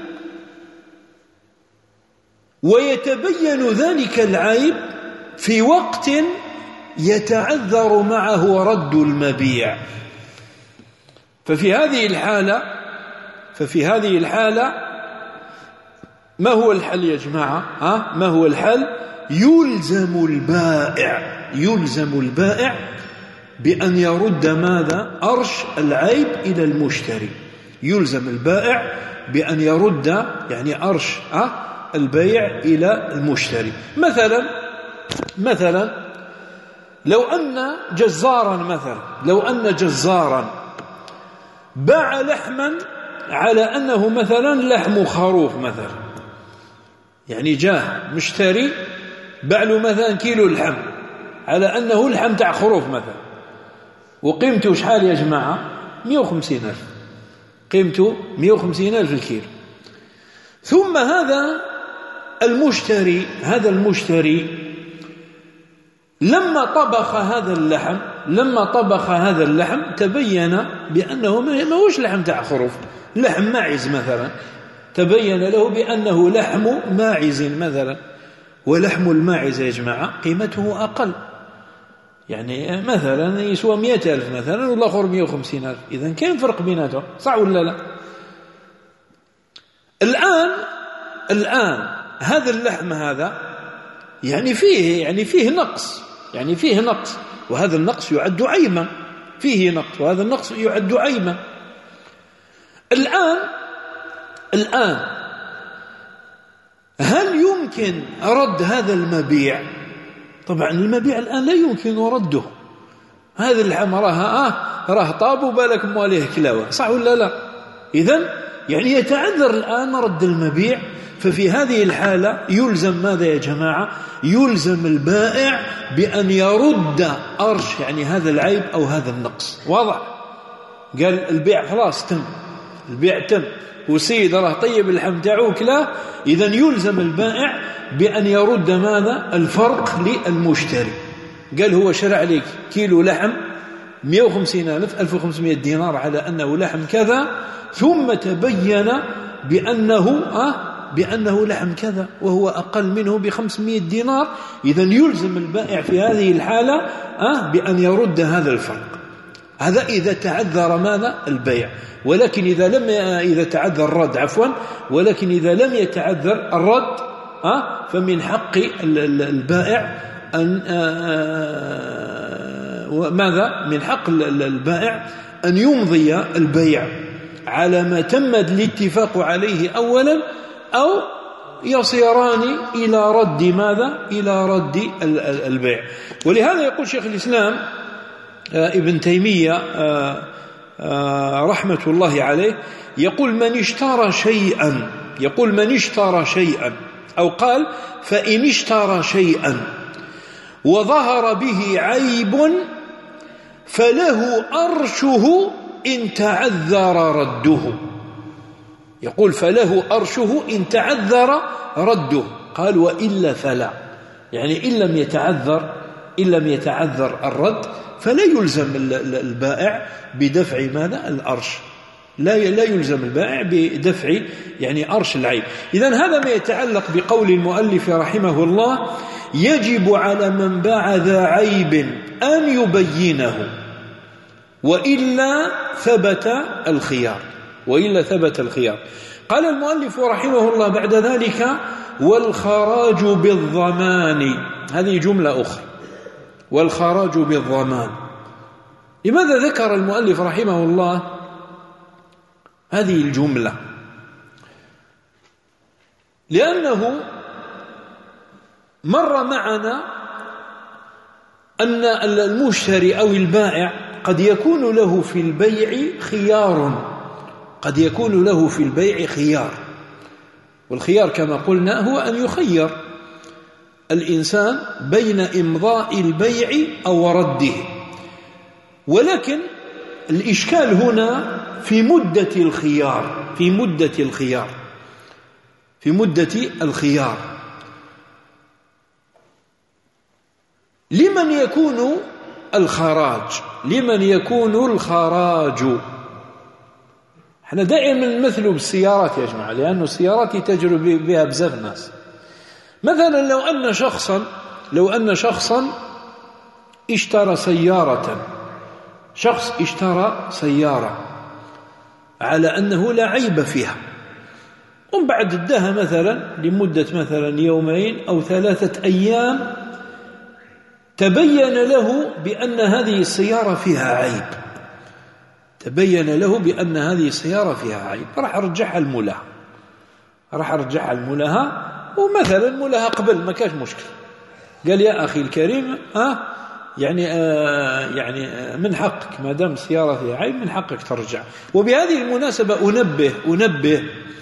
A: ويتبين ذلك العيب في وقت يتعذر معه رد المبيع. ففي هذه الحالة ففي هذه الحالة ما هو الحل يا جماعة؟ ها؟ ما هو الحل؟ يلزم البائع يلزم البائع بأن يرد ماذا؟ أرش العيب إلى المشتري. يلزم البائع بأن يرد يعني أرش ها؟ البيع إلى المشتري. مثلا مثلا لو أن جزارا مثلا لو أن جزارا باع لحما على أنه مثلا لحم خروف مثلا، يعني جاء مشتري باع له مثلا كيلو لحم على أنه لحم تاع خروف مثلا، وقيمته شحال يا جماعة؟ مئة وخمسين ألف، قيمته مئة وخمسين ألف الكيلو. ثم هذا المشتري هذا المشتري لما طبخ هذا اللحم لما طبخ هذا اللحم تبين بأنه ما هوش لحم تاع خروف، لحم ماعز مثلا، تبين له بأنه لحم ماعز مثلا. ولحم الماعز يا جماعة قيمته أقل، يعني مثلا يسوى مئة ألف مثلا والآخر مئة وخمسين ألف، إذن كاين فرق بيناتهم، صح ولا لا؟ الآن الآن هذا اللحم هذا يعني فيه يعني فيه نقص يعني فيه نقص وهذا النقص يعد عيبا، فيه نقص وهذا النقص يعد عيبا. الآن الآن هل يمكن رد هذا المبيع؟ طبعا المبيع الآن لا يمكن رده، هذا اللحم راه آه راه طاب وبالك مواليه كلاوة، صح ولا لا؟ إذن يعني يتعذر الآن رد المبيع. ففي هذه الحالة يلزم ماذا يا جماعة؟ يلزم البائع بأن يرد أرش يعني هذا العيب أو هذا النقص. واضح؟ قال البيع خلاص تم، البيع تم وسيد راه طيب اللحم تاعو كلاه، إذن يلزم البائع بأن يرد ماذا؟ الفرق للمشتري. قال هو شرع عليك كيلو لحم مئة وخمسين ألف ألف وخمسمائة دينار على أنه لحم كذا، ثم تبين بأنه آه بأنه لحم كذا وهو أقل منه بخمسمائة دينار، إذن يلزم البائع في هذه الحالة آه بأن يرد هذا الفرق. هذا إذا تعذر ماذا؟ البيع. ولكن إذا لم إذا تعذر الرد عفوا ولكن إذا لم يتعذر الرد آه فمن حق البائع أن آه ماذا؟ من حق البائع أن يمضي البيع على ما تم الاتفاق عليه أولا، أو يصيران إلى رد ماذا؟ إلى رد البيع. ولهذا يقول شيخ الإسلام ابن تيمية رحمة الله عليه يقول من اشترى شيئا يقول من اشترى شيئا أو قال فإن اشترى شيئا وظهر به عيب فله أرشه إن تعذر رده. يقول فله أرشه إن تعذر رده، قال وإلا فلا، يعني إن لم يتعذر إن لم يتعذر الرد فلا يلزم البائع بدفع ماذا؟ الأرش، لا لا يلزم البائع بدفع يعني أرش العيب. إذن هذا ما يتعلق بقول المؤلف رحمه الله: يجب على من باع ذا عيب أن يبينه وإلا ثبت الخيار وإلا ثبت الخيار. قال المؤلف رحمه الله بعد ذلك: والخراج بالضمان. هذه جملة أخرى، والخراج بالضمان. لماذا ذكر المؤلف رحمه الله هذه الجملة؟ لأنه مر معنا أن المشتري أو البائع قد يكون له في البيع خيار، قد يكون له في البيع خيار، والخيار كما قلنا هو أن يخير الإنسان بين إمضاء البيع أو رده. ولكن الإشكال هنا في مدة الخيار، في مدة الخيار في مدة الخيار لمن يكون الخراج، لمن يكون الخراج. احنا دائما نمثل بالسيارات يا جماعة، لأن السيارات تجري بها بزاف الناس. مثلا لو أن شخصا لو أن شخصا اشترى سيارة، شخص اشترى سيارة على أنه لا عيب فيها، ومن بعد ادها مثلا لمدة مثلا يومين أو ثلاثة أيام تبين له بأن هذه السيارة فيها عيب، تبين له بأن هذه السيارة فيها عيب، راح رجعها الملاها، راح رجعها الملاها، ومثلا ملاها قبل ما كاش مشكل، قال يا أخي الكريم ها يعني آه يعني آه من حقك ما دام السيارة فيها عيب من حقك ترجع. وبهذه المناسبة أنبه أنبه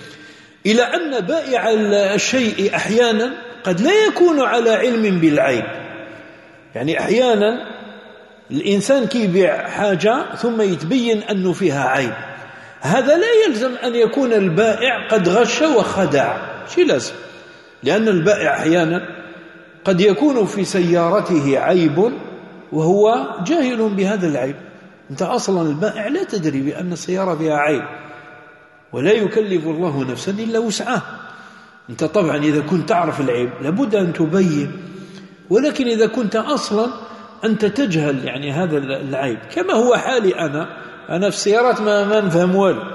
A: إلى أن بائع الشيء أحيانا قد لا يكون على علم بالعيب. يعني أحيانا الإنسان كي يبيع حاجة ثم يتبين أنه فيها عيب، هذا لا يلزم أن يكون البائع قد غش وخدع، شي لازم، لأن البائع أحيانا قد يكون في سيارته عيب وهو جاهل بهذا العيب. أنت أصلا البائع لا تدري بأن السيارة فيها عيب، ولا يكلف الله نفسا إلا وسعها. أنت طبعا إذا كنت تعرف العيب لابد أن تبين، ولكن إذا كنت أصلا أنت تجهل يعني هذا العيب، كما هو حالي أنا أنا في السيارات ما, ما نفهم والو،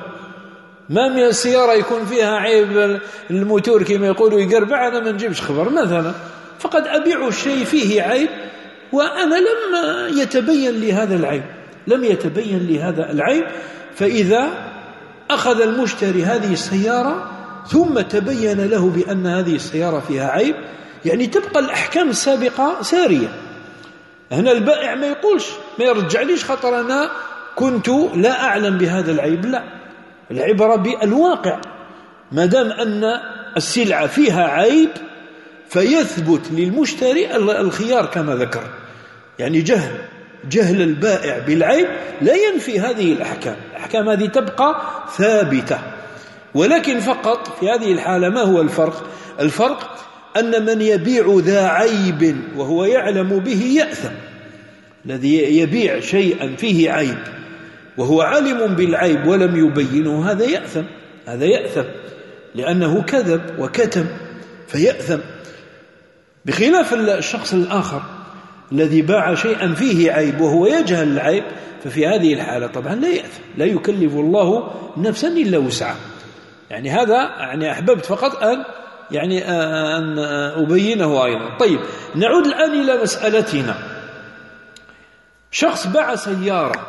A: ما من السيارة يكون فيها عيب الموتور كما يقولوا يقربع أنا ما نجيبش خبر مثلا، فقد أبيع الشيء فيه عيب وأنا لم يتبين لي هذا العيب، لم يتبين لي هذا العيب. فإذا أخذ المشتري هذه السيارة ثم تبين له بأن هذه السيارة فيها عيب، يعني تبقى الأحكام السابقة سارية. هنا البائع ما يقولش ما يرجع ليش خاطر أنا كنت لا أعلم بهذا العيب، لا، العبرة بالواقع. ما دام أن السلعة فيها عيب فيثبت للمشتري الخيار كما ذكر، يعني جهل جهل البائع بالعيب لا ينفي هذه الأحكام، الأحكام هذه تبقى ثابتة. ولكن فقط في هذه الحالة ما هو الفرق؟ الفرق أن من يبيع ذا عيب وهو يعلم به يأثم، الذي يبيع شيئا فيه عيب وهو عالم بالعيب ولم يبينه هذا يأثم، هذا يأثم لأنه كذب وكتم فيأثم، بخلاف الشخص الآخر الذي باع شيئا فيه عيب وهو يجهل العيب، ففي هذه الحالة طبعا لا يأثم، لا يكلف الله نفسا إلا وسعها. يعني هذا يعني أحببت فقط أن يعني أن أبينه أيضا. طيب نعود الآن إلى مسألتنا. شخص باع سيارة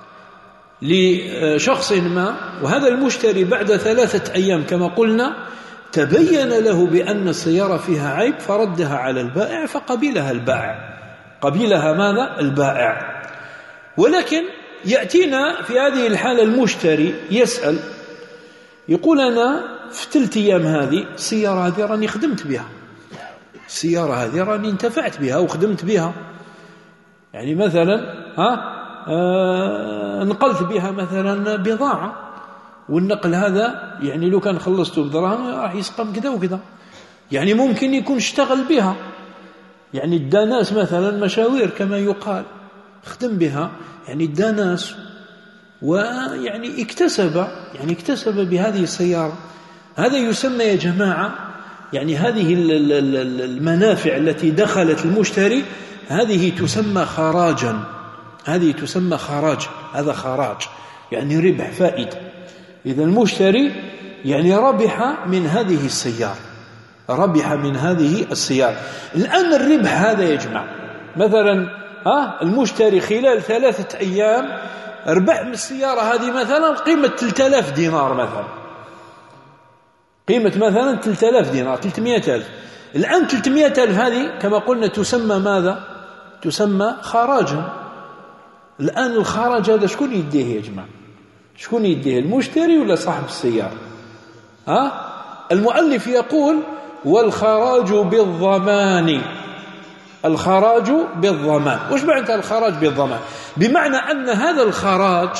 A: لشخص ما، وهذا المشتري بعد ثلاثة أيام كما قلنا تبين له بأن السيارة فيها عيب فردها على البائع فقبلها البائع، قبلها ماذا؟ البائع. ولكن يأتينا في هذه الحالة المشتري يسأل يقول أنا في ثلاث أيام هذه السيارة هذه راني خدمت بها، السيارة هذه راني انتفعت بها وخدمت بها، يعني مثلا ها آه نقلت بها مثلا بضاعة، والنقل هذا يعني لو كان خلصته بدراهم راح يسقم كذا وكذا، يعني ممكن يكون اشتغل بها، يعني الداناس مثلا مشاوير كما يقال خدم بها، يعني الداناس ويعني اكتسب يعني اكتسب بهذه السيارة. هذا يسمى يا جماعة يعني هذه المنافع التي دخلت المشتري هذه تسمى خراجا، هذه تسمى خراج، هذا خراج يعني ربح فائدة. إذا المشتري يعني ربح من هذه السيارة، ربح من هذه السيارة. الآن الربح هذا يا جماعة مثلا ها المشتري خلال ثلاثة أيام ربح من السيارة هذه مثلا قيمة ثلاثة آلاف دينار مثلا، قيمة مثلا ثلاثة آلاف دينار، ثلاثمائة ألف. الآن ثلاثمائة ألف هذه كما قلنا تسمى ماذا؟ تسمى خراجا. الآن الخراج هذا شكون يديه يا جماعة؟ شكون يديه؟ المشتري ولا صاحب السيارة؟ ها؟ المؤلف يقول والخراج بالضمان. الخراج بالضمان. وش معنى الخراج بالضمان؟ بمعنى أن هذا الخراج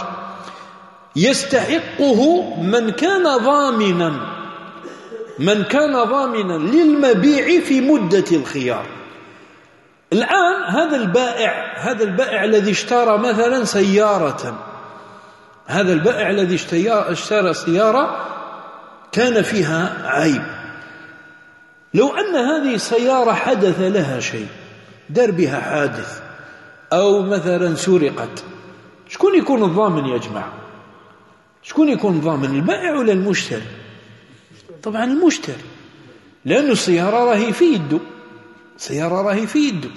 A: يستحقه من كان ضامنا من كان ضامنا للمبيع في مدة الخيار. الآن هذا البائع هذا البائع الذي اشترى مثلا سيارة هذا البائع الذي اشترى سيارة كان فيها عيب. لو أن هذه السيارة حدث لها شيء، دار بها حادث أو مثلا سرقت، شكون يكون الضامن يا جماعة؟ شكون يكون الضامن، البائع ولا المشتري؟ طبعا المشتري، لأن السيارة راهي في يده سيارة راهي في يده.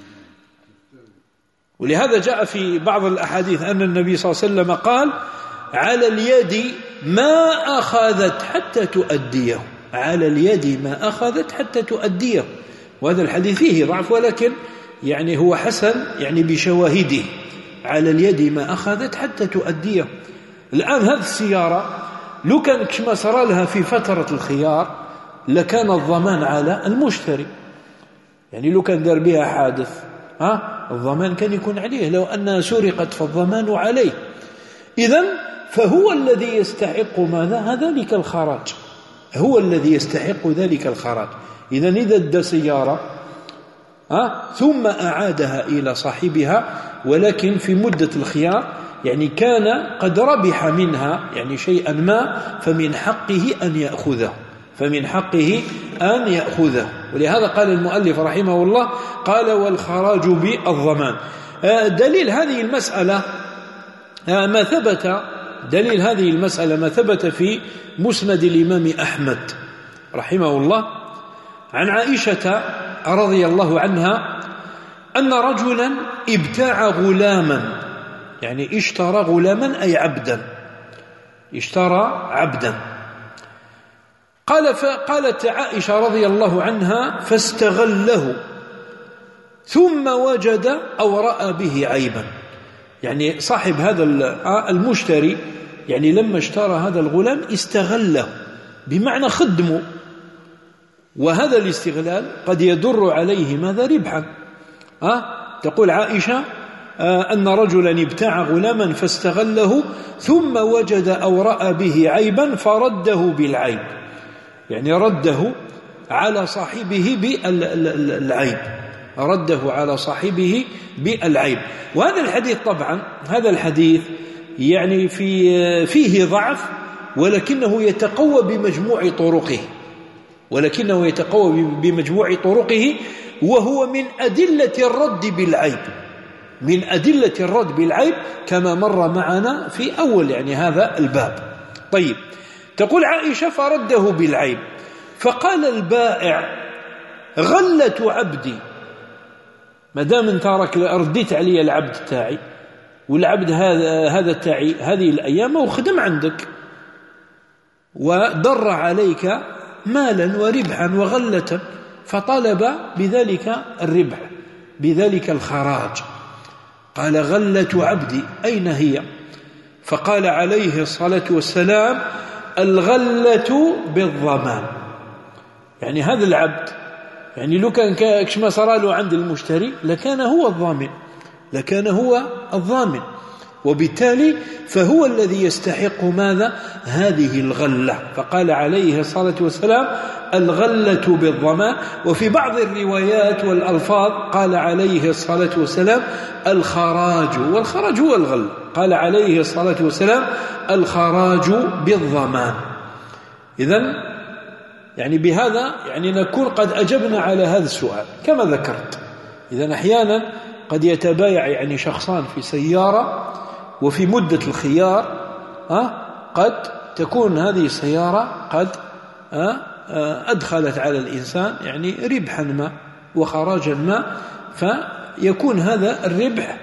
A: ولهذا جاء في بعض الأحاديث أن النبي صلى الله عليه وسلم قال على اليد ما أخذت حتى تؤديه، على اليد ما أخذت حتى تؤديه. وهذا الحديث فيه ضعف ولكن يعني هو حسن يعني بشواهده، على اليد ما أخذت حتى تؤديه. الآن هذه السيارة لو كان كما صار لها في فترة الخيار لكان الضمان على المشتري، يعني لو كان دار بها حادث ها الضمان كان يكون عليه، لو أنها سرقت فالضمان عليه. إذن فهو الذي يستحق ماذا؟ ذلك الخراج، هو الذي يستحق ذلك الخراج. إذن إذا ادى سيارة ها ثم أعادها إلى صاحبها ولكن في مدة الخيار، يعني كان قد ربح منها يعني شيئا ما، فمن حقه أن يأخذه فمن حقه أن يأخذه. ولهذا قال المؤلف رحمه الله قال والخراج بالضمان. دليل هذه المسألة ما ثبت دليل هذه المسألة ما ثبت في مسند الإمام أحمد رحمه الله عن عائشة رضي الله عنها أن رجلا ابتاع غلاما، يعني اشترى غلاما أي عبدا، اشترى عبدا. قال فقالت عائشة رضي الله عنها فاستغله ثم وجد أو رأى به عيبا، يعني صاحب هذا المشتري يعني لما اشترى هذا الغلام استغله بمعنى خدمه، وهذا الاستغلال قد يضر عليه ماذا؟ ربحا. أه؟ تقول عائشة آه أن رجلا ابتاع غلاما فاستغله ثم وجد أو رأى به عيبا فرده بالعيب، يعني رده على صاحبه بالعيب رده على صاحبه بالعيب. وهذا الحديث طبعا هذا الحديث يعني في فيه ضعف ولكنه يتقوى بمجموع طرقه ولكنه يتقوى بمجموع طرقه وهو من أدلة الرد بالعيب من أدلة الرد بالعيب كما مر معنا في أول يعني هذا الباب. طيب، تقول عائشة فرده بالعيب، فقال البائع غلة عبدي، ما دام انت راك رديت علي العبد تاعي والعبد هذا هذا تاعي هذه الأيام وخدم عندك وضر عليك مالا وربحا وغلة، فطلب بذلك الربح بذلك الخراج. قال غلة عبدي أين هي؟ فقال عليه الصلاة والسلام الغلة بالضمان، يعني هذا العبد يعني لو كان كما صار له عند المشتري لكان هو الضامن لكان هو الضامن وبالتالي فهو الذي يستحق ماذا؟ هذه الغلة. فقال عليه الصلاة والسلام الغلة بالضمان. وفي بعض الروايات والألفاظ قال عليه الصلاة والسلام الخراج، والخراج هو الغلة، قال عليه الصلاة والسلام الخراج بالضمان. إذن يعني بهذا يعني نكون قد أجبنا على هذا السؤال كما ذكرت. إذن أحيانا قد يتبايع يعني شخصان في سيارة وفي مدة الخيار أه قد تكون هذه السيارة قد أه أدخلت على الإنسان يعني ربحا ما وخراجا ما، فيكون هذا الربح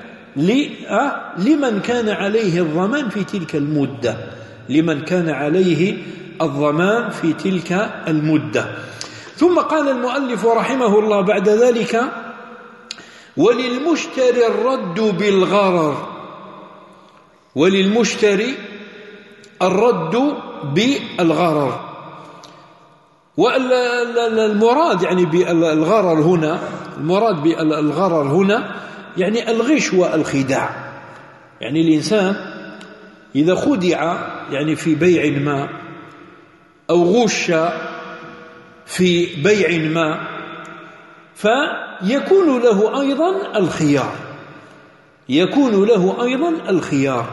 A: لمن كان عليه الضمان في تلك المدة لمن كان عليه الضمان في تلك المدة. ثم قال المؤلف رحمه الله بعد ذلك: وللمشتري الرد بالغرر. وللمشتري الرد بالغرر. والمراد يعني بالغرر هنا، المراد بالغرر هنا يعني الغش والخداع. يعني الإنسان إذا خدع يعني في بيع ما، أو غش في بيع ما، فيكون له أيضا الخيار، يكون له أيضا الخيار.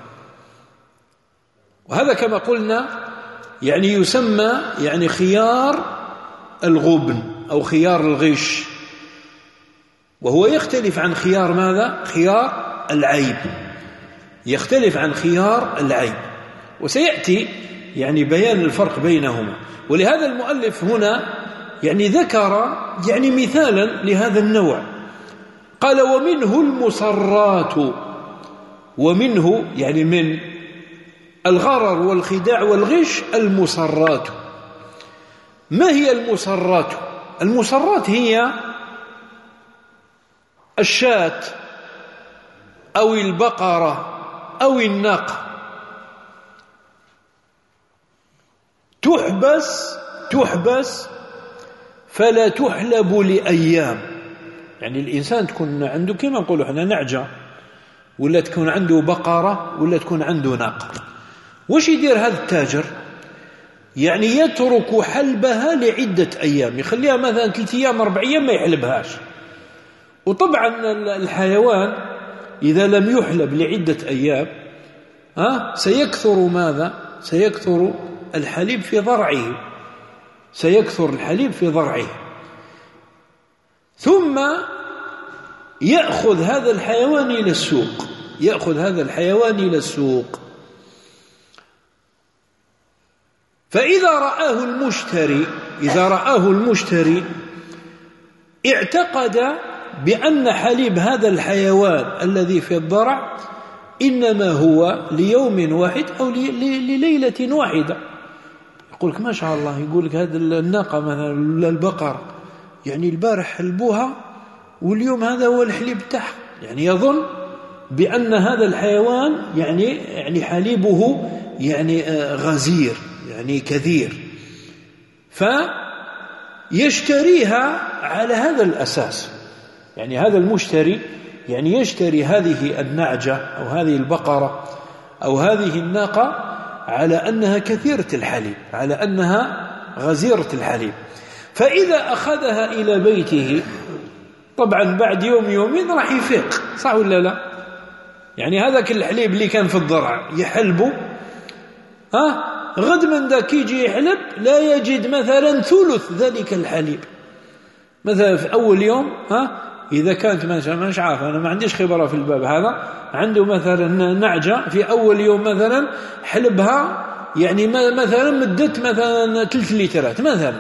A: وهذا كما قلنا يعني يسمى يعني خيار الغبن أو خيار الغش، وهو يختلف عن خيار ماذا؟ خيار العيب، يختلف عن خيار العيب، وسيأتي يعني بيان الفرق بينهما. ولهذا المؤلف هنا يعني ذكر يعني مثالا لهذا النوع، قال: ومنه المصرات. ومنه يعني من الغرر والخداع والغش المصرات. ما هي المصرات؟ المصرات هي الشاة أو البقرة أو الناقة تحبس تحبس فلا تحلب لأيام. يعني الإنسان تكون عنده كما نقولوا احنا نعجة، ولا تكون عنده بقرة، ولا تكون عنده ناقة. وش يدير هذا التاجر؟ يعني يترك حلبها لعدة أيام، يخليها مثلا ثلاثة أيام أربع أيام ما يحلبهاش. وطبعا الحيوان إذا لم يحلب لعدة أيام ها سيكثر ماذا؟ سيكثر الحليب في ضرعه، سيكثر الحليب في ضرعه. ثم يأخذ هذا الحيوان إلى السوق، يأخذ هذا الحيوان إلى السوق. فإذا رآه المشتري إذا رآه المشتري اعتقد بأن حليب هذا الحيوان الذي في الضرع إنما هو ليوم واحد أو لليلة واحدة. يقول لك ما شاء الله، يقول لك هذه الناقة مثلا البقر يعني البارح حلبوها واليوم هذا هو الحليب تاعها، يعني يظن بأن هذا الحيوان يعني يعني حليبه يعني غزير يعني كثير، فيشتريها على هذا الأساس. يعني هذا المشتري يعني يشتري هذه النعجة أو هذه البقرة أو هذه الناقة على أنها كثيرة الحليب، على أنها غزيرة الحليب. فإذا أخذها إلى بيته طبعا بعد يوم يومين راح يفيق، صح ولا لا؟ يعني هذاك الحليب اللي كان في الضرع يحلبه، ها غد من ذاك يجي يحلب لا يجد مثلا ثلث ذلك الحليب. مثلا في أول يوم ها إذا كانت مثلا مش عارف، أنا ما عنديش خبرة في الباب هذا، عنده مثلا نعجة في أول يوم مثلا حلبها يعني مثلا مدت مثلا ثلاث لترات مثلا،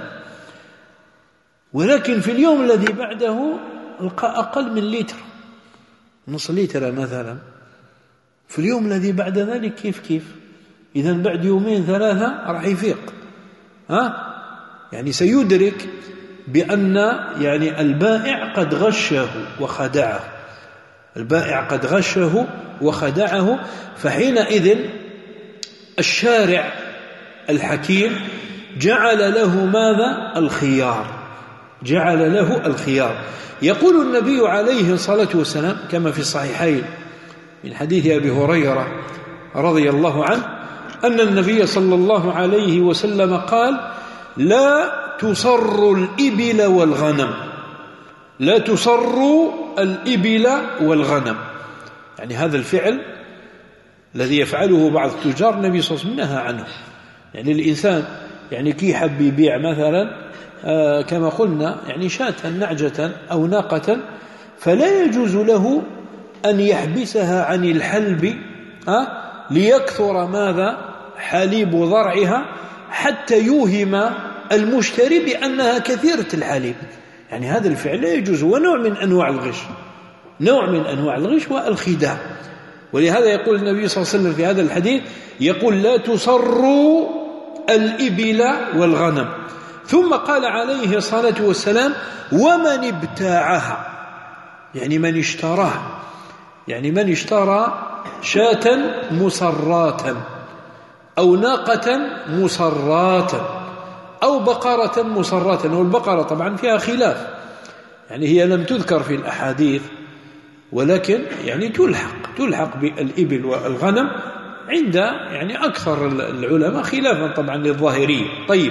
A: ولكن في اليوم الذي بعده لقى أقل من لتر، نص لتر مثلا. في اليوم الذي بعد ذلك كيف كيف إذا بعد يومين ثلاثة راح يفيق، ها يعني سيدرك بأن يعني البائع قد غشه وخدعه، البائع قد غشه وخدعه. فحينئذ الشارع الحكيم جعل له ماذا؟ الخيار، جعل له الخيار. يقول النبي عليه الصلاة والسلام كما في الصحيحين من حديث أبي هريرة رضي الله عنه أن النبي صلى الله عليه وسلم قال: لا تصر الإبل والغنم، لا تصر الإبل والغنم. يعني هذا الفعل الذي يفعله بعض التجار النبي صلى الله عليه وسلم نهى عنه. يعني الإنسان يعني كي حب يبيع مثلا آه كما قلنا يعني شاة نعجة أو ناقة، فلا يجوز له أن يحبسها عن الحلب آه ليكثر ماذا؟ حليب ضرعها حتى يوهم المشتري بأنها كثيرة الحليب. يعني هذا الفعل لا يجوز، ونوع من أنواع الغش، نوع من أنواع الغش والخداع. ولهذا يقول النبي صلى الله عليه وسلم في هذا الحديث، يقول: لا تصروا الإبل والغنم. ثم قال عليه الصلاة والسلام ومن ابتاعها، يعني من اشتراها، يعني من اشترى شاة مصراة أو ناقة مصراة أو بقرة مصراة. والبقرة طبعا فيها خلاف، يعني هي لم تذكر في الأحاديث، ولكن يعني تلحق تلحق بالإبل والغنم عند يعني أكثر العلماء خلافا طبعا للظاهرية. طيب،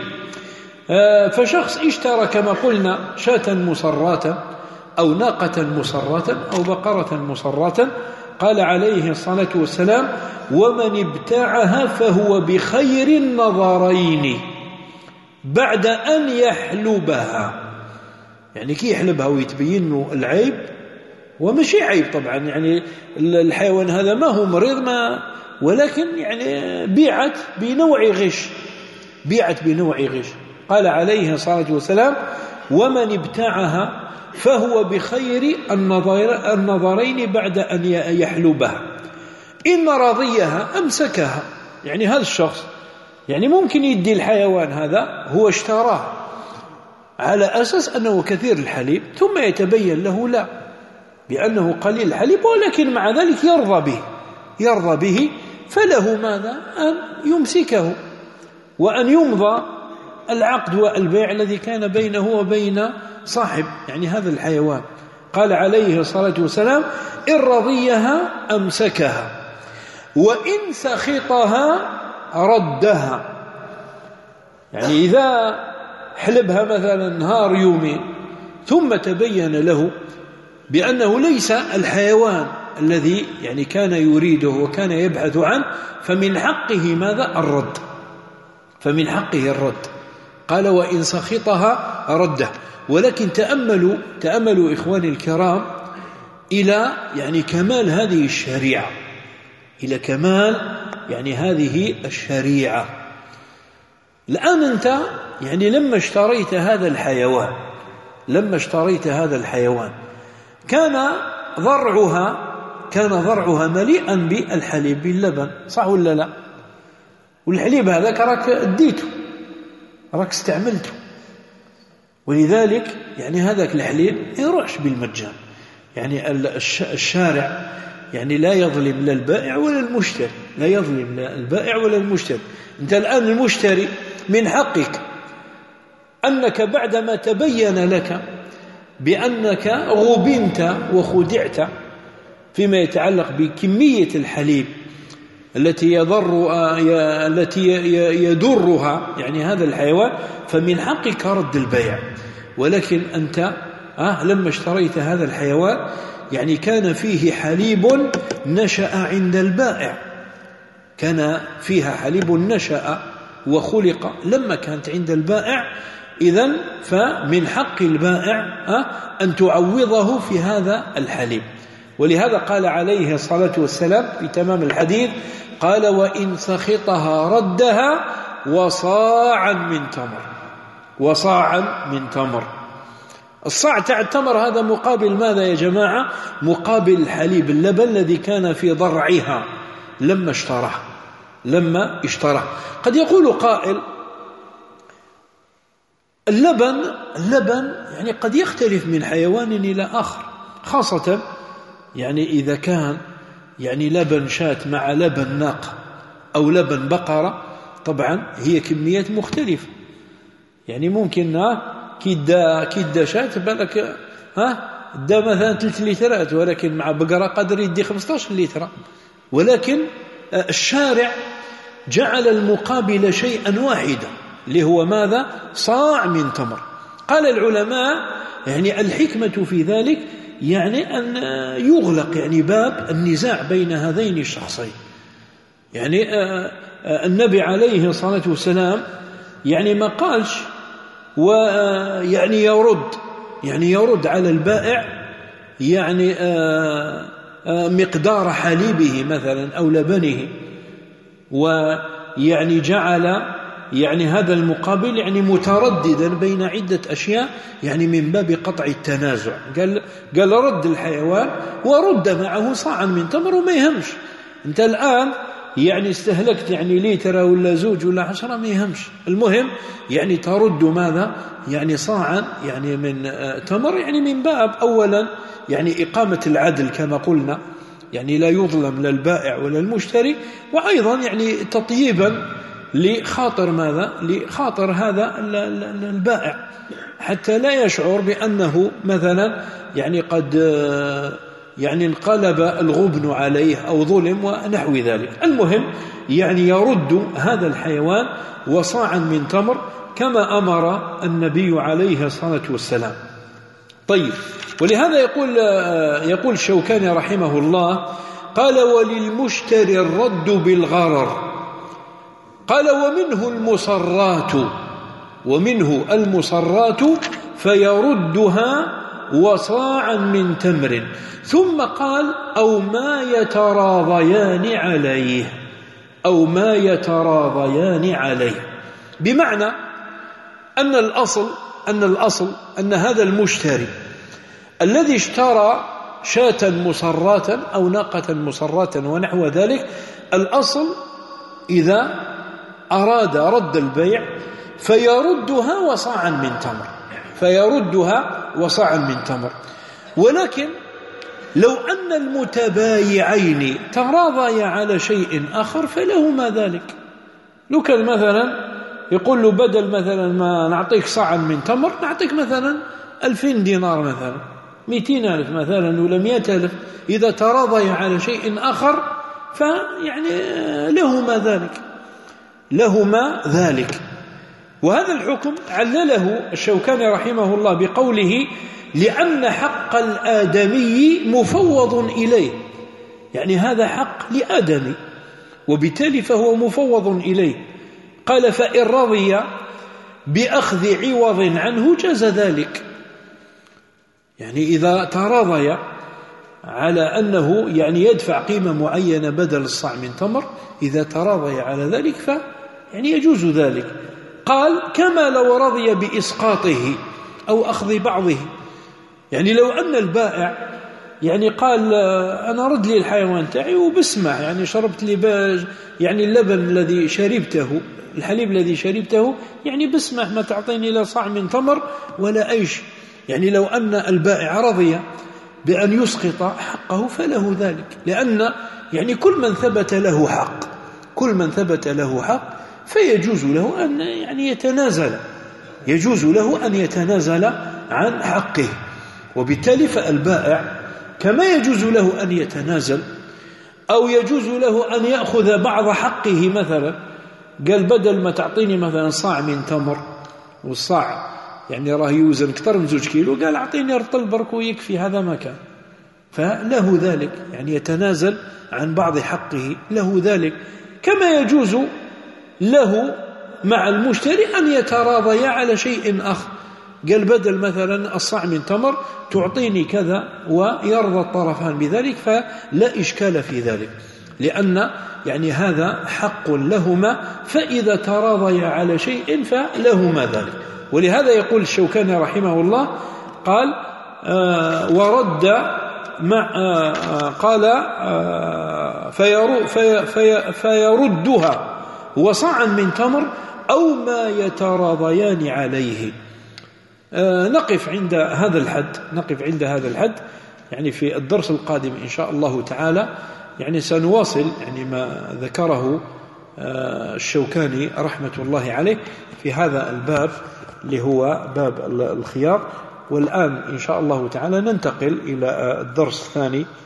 A: فشخص اشترى كما قلنا شاة مصراة أو ناقة مصراة أو بقرة مصراة، قال عليه الصلاة والسلام ومن ابتاعها فهو بخير النظرين بعد أن يحلبها. يعني كي يحلبها ويتبين له العيب، ومشي عيب طبعا، يعني الحيوان هذا ما هو مريض، ما ولكن يعني بيعت بنوع غش، بيعت بنوع غش. قال عليه الصلاة والسلام ومن ابتاعها فهو بخير النظر النظرين بعد أن يحلبها، إن رضيها أمسكها. يعني هذا الشخص يعني ممكن يدي الحيوان هذا، هو اشتراه على أساس أنه كثير الحليب، ثم يتبين له لا، بأنه قليل الحليب، ولكن مع ذلك يرضى به يرضى به فله ماذا؟ أن يمسكه وأن يمضى العقد والبيع الذي كان بينه وبين صاحب يعني هذا الحيوان. قال عليه الصلاة والسلام إن رضيها أمسكها وإن سخطها ردها. يعني إذا حلبها مثلا نهار يومين ثم تبين له بأنه ليس الحيوان الذي يعني كان يريده وكان يبحث عنه، فمن حقه ماذا؟ الرد، فمن حقه الرد. قال وإن سخطها رده. ولكن تأملوا تأملوا إخواني الكرام إلى يعني كمال هذه الشريعة، إلى كمال يعني هذه الشريعة. الآن أنت يعني لما اشتريت هذا الحيوان لما اشتريت هذا الحيوان كان ضرعها كان ضرعها مليئا بالحليب باللبن، صح ولا لا؟ والحليب هذاك راك اديته، راك استعملته، ولذلك يعني هذاك الحليب يروحش بالمجان. يعني الشارع يعني لا يظلم لا البائع ولا المشتري، لا يظلم لا البائع ولا المشتري. أنت الآن المشتري من حقك أنك بعدما تبين لك بأنك غبنت وخدعت فيما يتعلق بكمية الحليب التي يضر التي يضرها يعني هذا الحيوان، فمن حقك رد البيع. ولكن أنت آه لما اشتريت هذا الحيوان يعني كان فيه حليب نشأ عند البائع، كان فيها حليب نشأ وخلق لما كانت عند البائع، إذن فمن حق البائع آه أن تعوضه في هذا الحليب. ولهذا قال عليه الصلاة والسلام في تمام الحديث قال وإن سخطها ردها وصاعا من تمر، وصاعا من تمر. الصاع تاع التمر هذا مقابل ماذا يا جماعة؟ مقابل الحليب اللبن الذي كان في ضرعها لما اشتراه لما اشتراه. قد يقول قائل اللبن اللبن يعني قد يختلف من حيوان إلى آخر، خاصة يعني إذا كان يعني لبن شاة مع لبن ناقة أو لبن بقرة، طبعا هي كميات مختلفة. يعني ممكن كيدا كيدا شاة بالك ها دا مثلا ثلاث لترات، ولكن مع بقرة قدر يدي خمسة عشر لتر. ولكن الشارع جعل المقابل شيئا واحدا اللي هو ماذا؟ صاع من تمر. قال العلماء يعني الحكمة في ذلك يعني أن يغلق يعني باب النزاع بين هذين الشخصين. يعني النبي عليه الصلاة والسلام يعني ما قالش ويعني يرد يعني يرد على البائع يعني مقدار حليبه مثلا أو لبنه، ويعني جعل يعني هذا المقابل يعني مترددا بين عدة أشياء يعني من باب قطع التنازع. قال قال رد الحيوان ورد معه صاعا من تمر وما يهمش. أنت الآن يعني استهلكت يعني لتر ولا زوج ولا عشرة ما يهمش، المهم يعني ترد ماذا يعني صاعا يعني من تمر، يعني من باب أولا يعني إقامة العدل كما قلنا، يعني لا يظلم لا البائع ولا المشتري، وأيضا يعني تطييبا لخاطر ماذا لخاطر هذا البائع حتى لا يشعر بأنه مثلا يعني قد يعني انقلب الغبن عليه أو ظلم ونحو ذلك. المهم يعني يرد هذا الحيوان وصاعا من تمر كما أمر النبي عليه الصلاة والسلام. طيب، ولهذا يقول يقول الشوكاني رحمه الله قال وللمشتري الرد بالغرر، قال ومنه المصرات ومنه المصرات فيردها وصاعا من تمر، ثم قال أو ما يتراضيان عليه أو ما يتراضيان عليه، بمعنى أن الأصل أن الأصل أن هذا المشتري الذي اشترى شاة مصراتا أو ناقة مصراتا ونحو ذلك، الأصل إذا أراد رد البيع فيردها وصاعا من تمر فيردها وصاعا من تمر. ولكن لو أن المتبايعين تراضيا على شيء آخر فلهما ذلك. لو كان مثلا يقول له بدل مثلا ما نعطيك صاعا من تمر نعطيك مثلا ألفين دينار مثلا مئتين ألف مثلا ولا مئة ألف، إذا تراضيا على شيء آخر فيعني لهما ذلك لهما ذلك. وهذا الحكم علله الشوكاني رحمه الله بقوله لأن حق الآدمي مفوض إليه، يعني هذا حق لآدمي وبالتالي فهو مفوض إليه. قال فإن رضي بأخذ عوض عنه جاز ذلك، يعني إذا تراضي على أنه يعني يدفع قيمة معينة بدل الصاع من تمر، إذا تراضي على ذلك ف يعني يجوز ذلك. قال كما لو رضي بإسقاطه أو أخذ بعضه، يعني لو أن البائع يعني قال أنا رد لي الحيوان تاعي وبسمع يعني شربت لي باج يعني اللبن الذي شربته الحليب الذي شربته يعني بسمع ما تعطيني لا صاع من تمر ولا أيش، يعني لو أن البائع رضي بأن يسقط حقه فله ذلك، لأن يعني كل من ثبت له حق كل من ثبت له حق فيجوز له أن يعني يتنازل يجوز له أن يتنازل عن حقه. وبالتالي فالبائع كما يجوز له أن يتنازل أو يجوز له أن يأخذ بعض حقه، مثلا قال بدل ما تعطيني مثلا صاع من تمر والصاع يعني راه يوزن أكثر من زوج كيلو، قال أعطيني رطل برك ويكفي هذا ما كان، فله ذلك يعني يتنازل عن بعض حقه له ذلك. كما يجوز له مع المشتري أن يتراضي على شيء آخر، قال بدل مثلا الصاع من تمر تعطيني كذا ويرضى الطرفان بذلك فلا إشكال في ذلك، لأن يعني هذا حق لهما، فإذا تراضي على شيء فلهما ذلك. ولهذا يقول الشوكاني رحمه الله قال آه ورد مع آه قال آه فيرو في في فيردها وصاعا من تمر أو ما يتراضيان عليه. آه نقف عند هذا الحد نقف عند هذا الحد يعني في الدرس القادم إن شاء الله تعالى يعني سنواصل يعني ما ذكره آه الشوكاني رحمة الله عليه في هذا الباب اللي هو باب الخيار. والآن إن شاء الله تعالى ننتقل إلى الدرس الثاني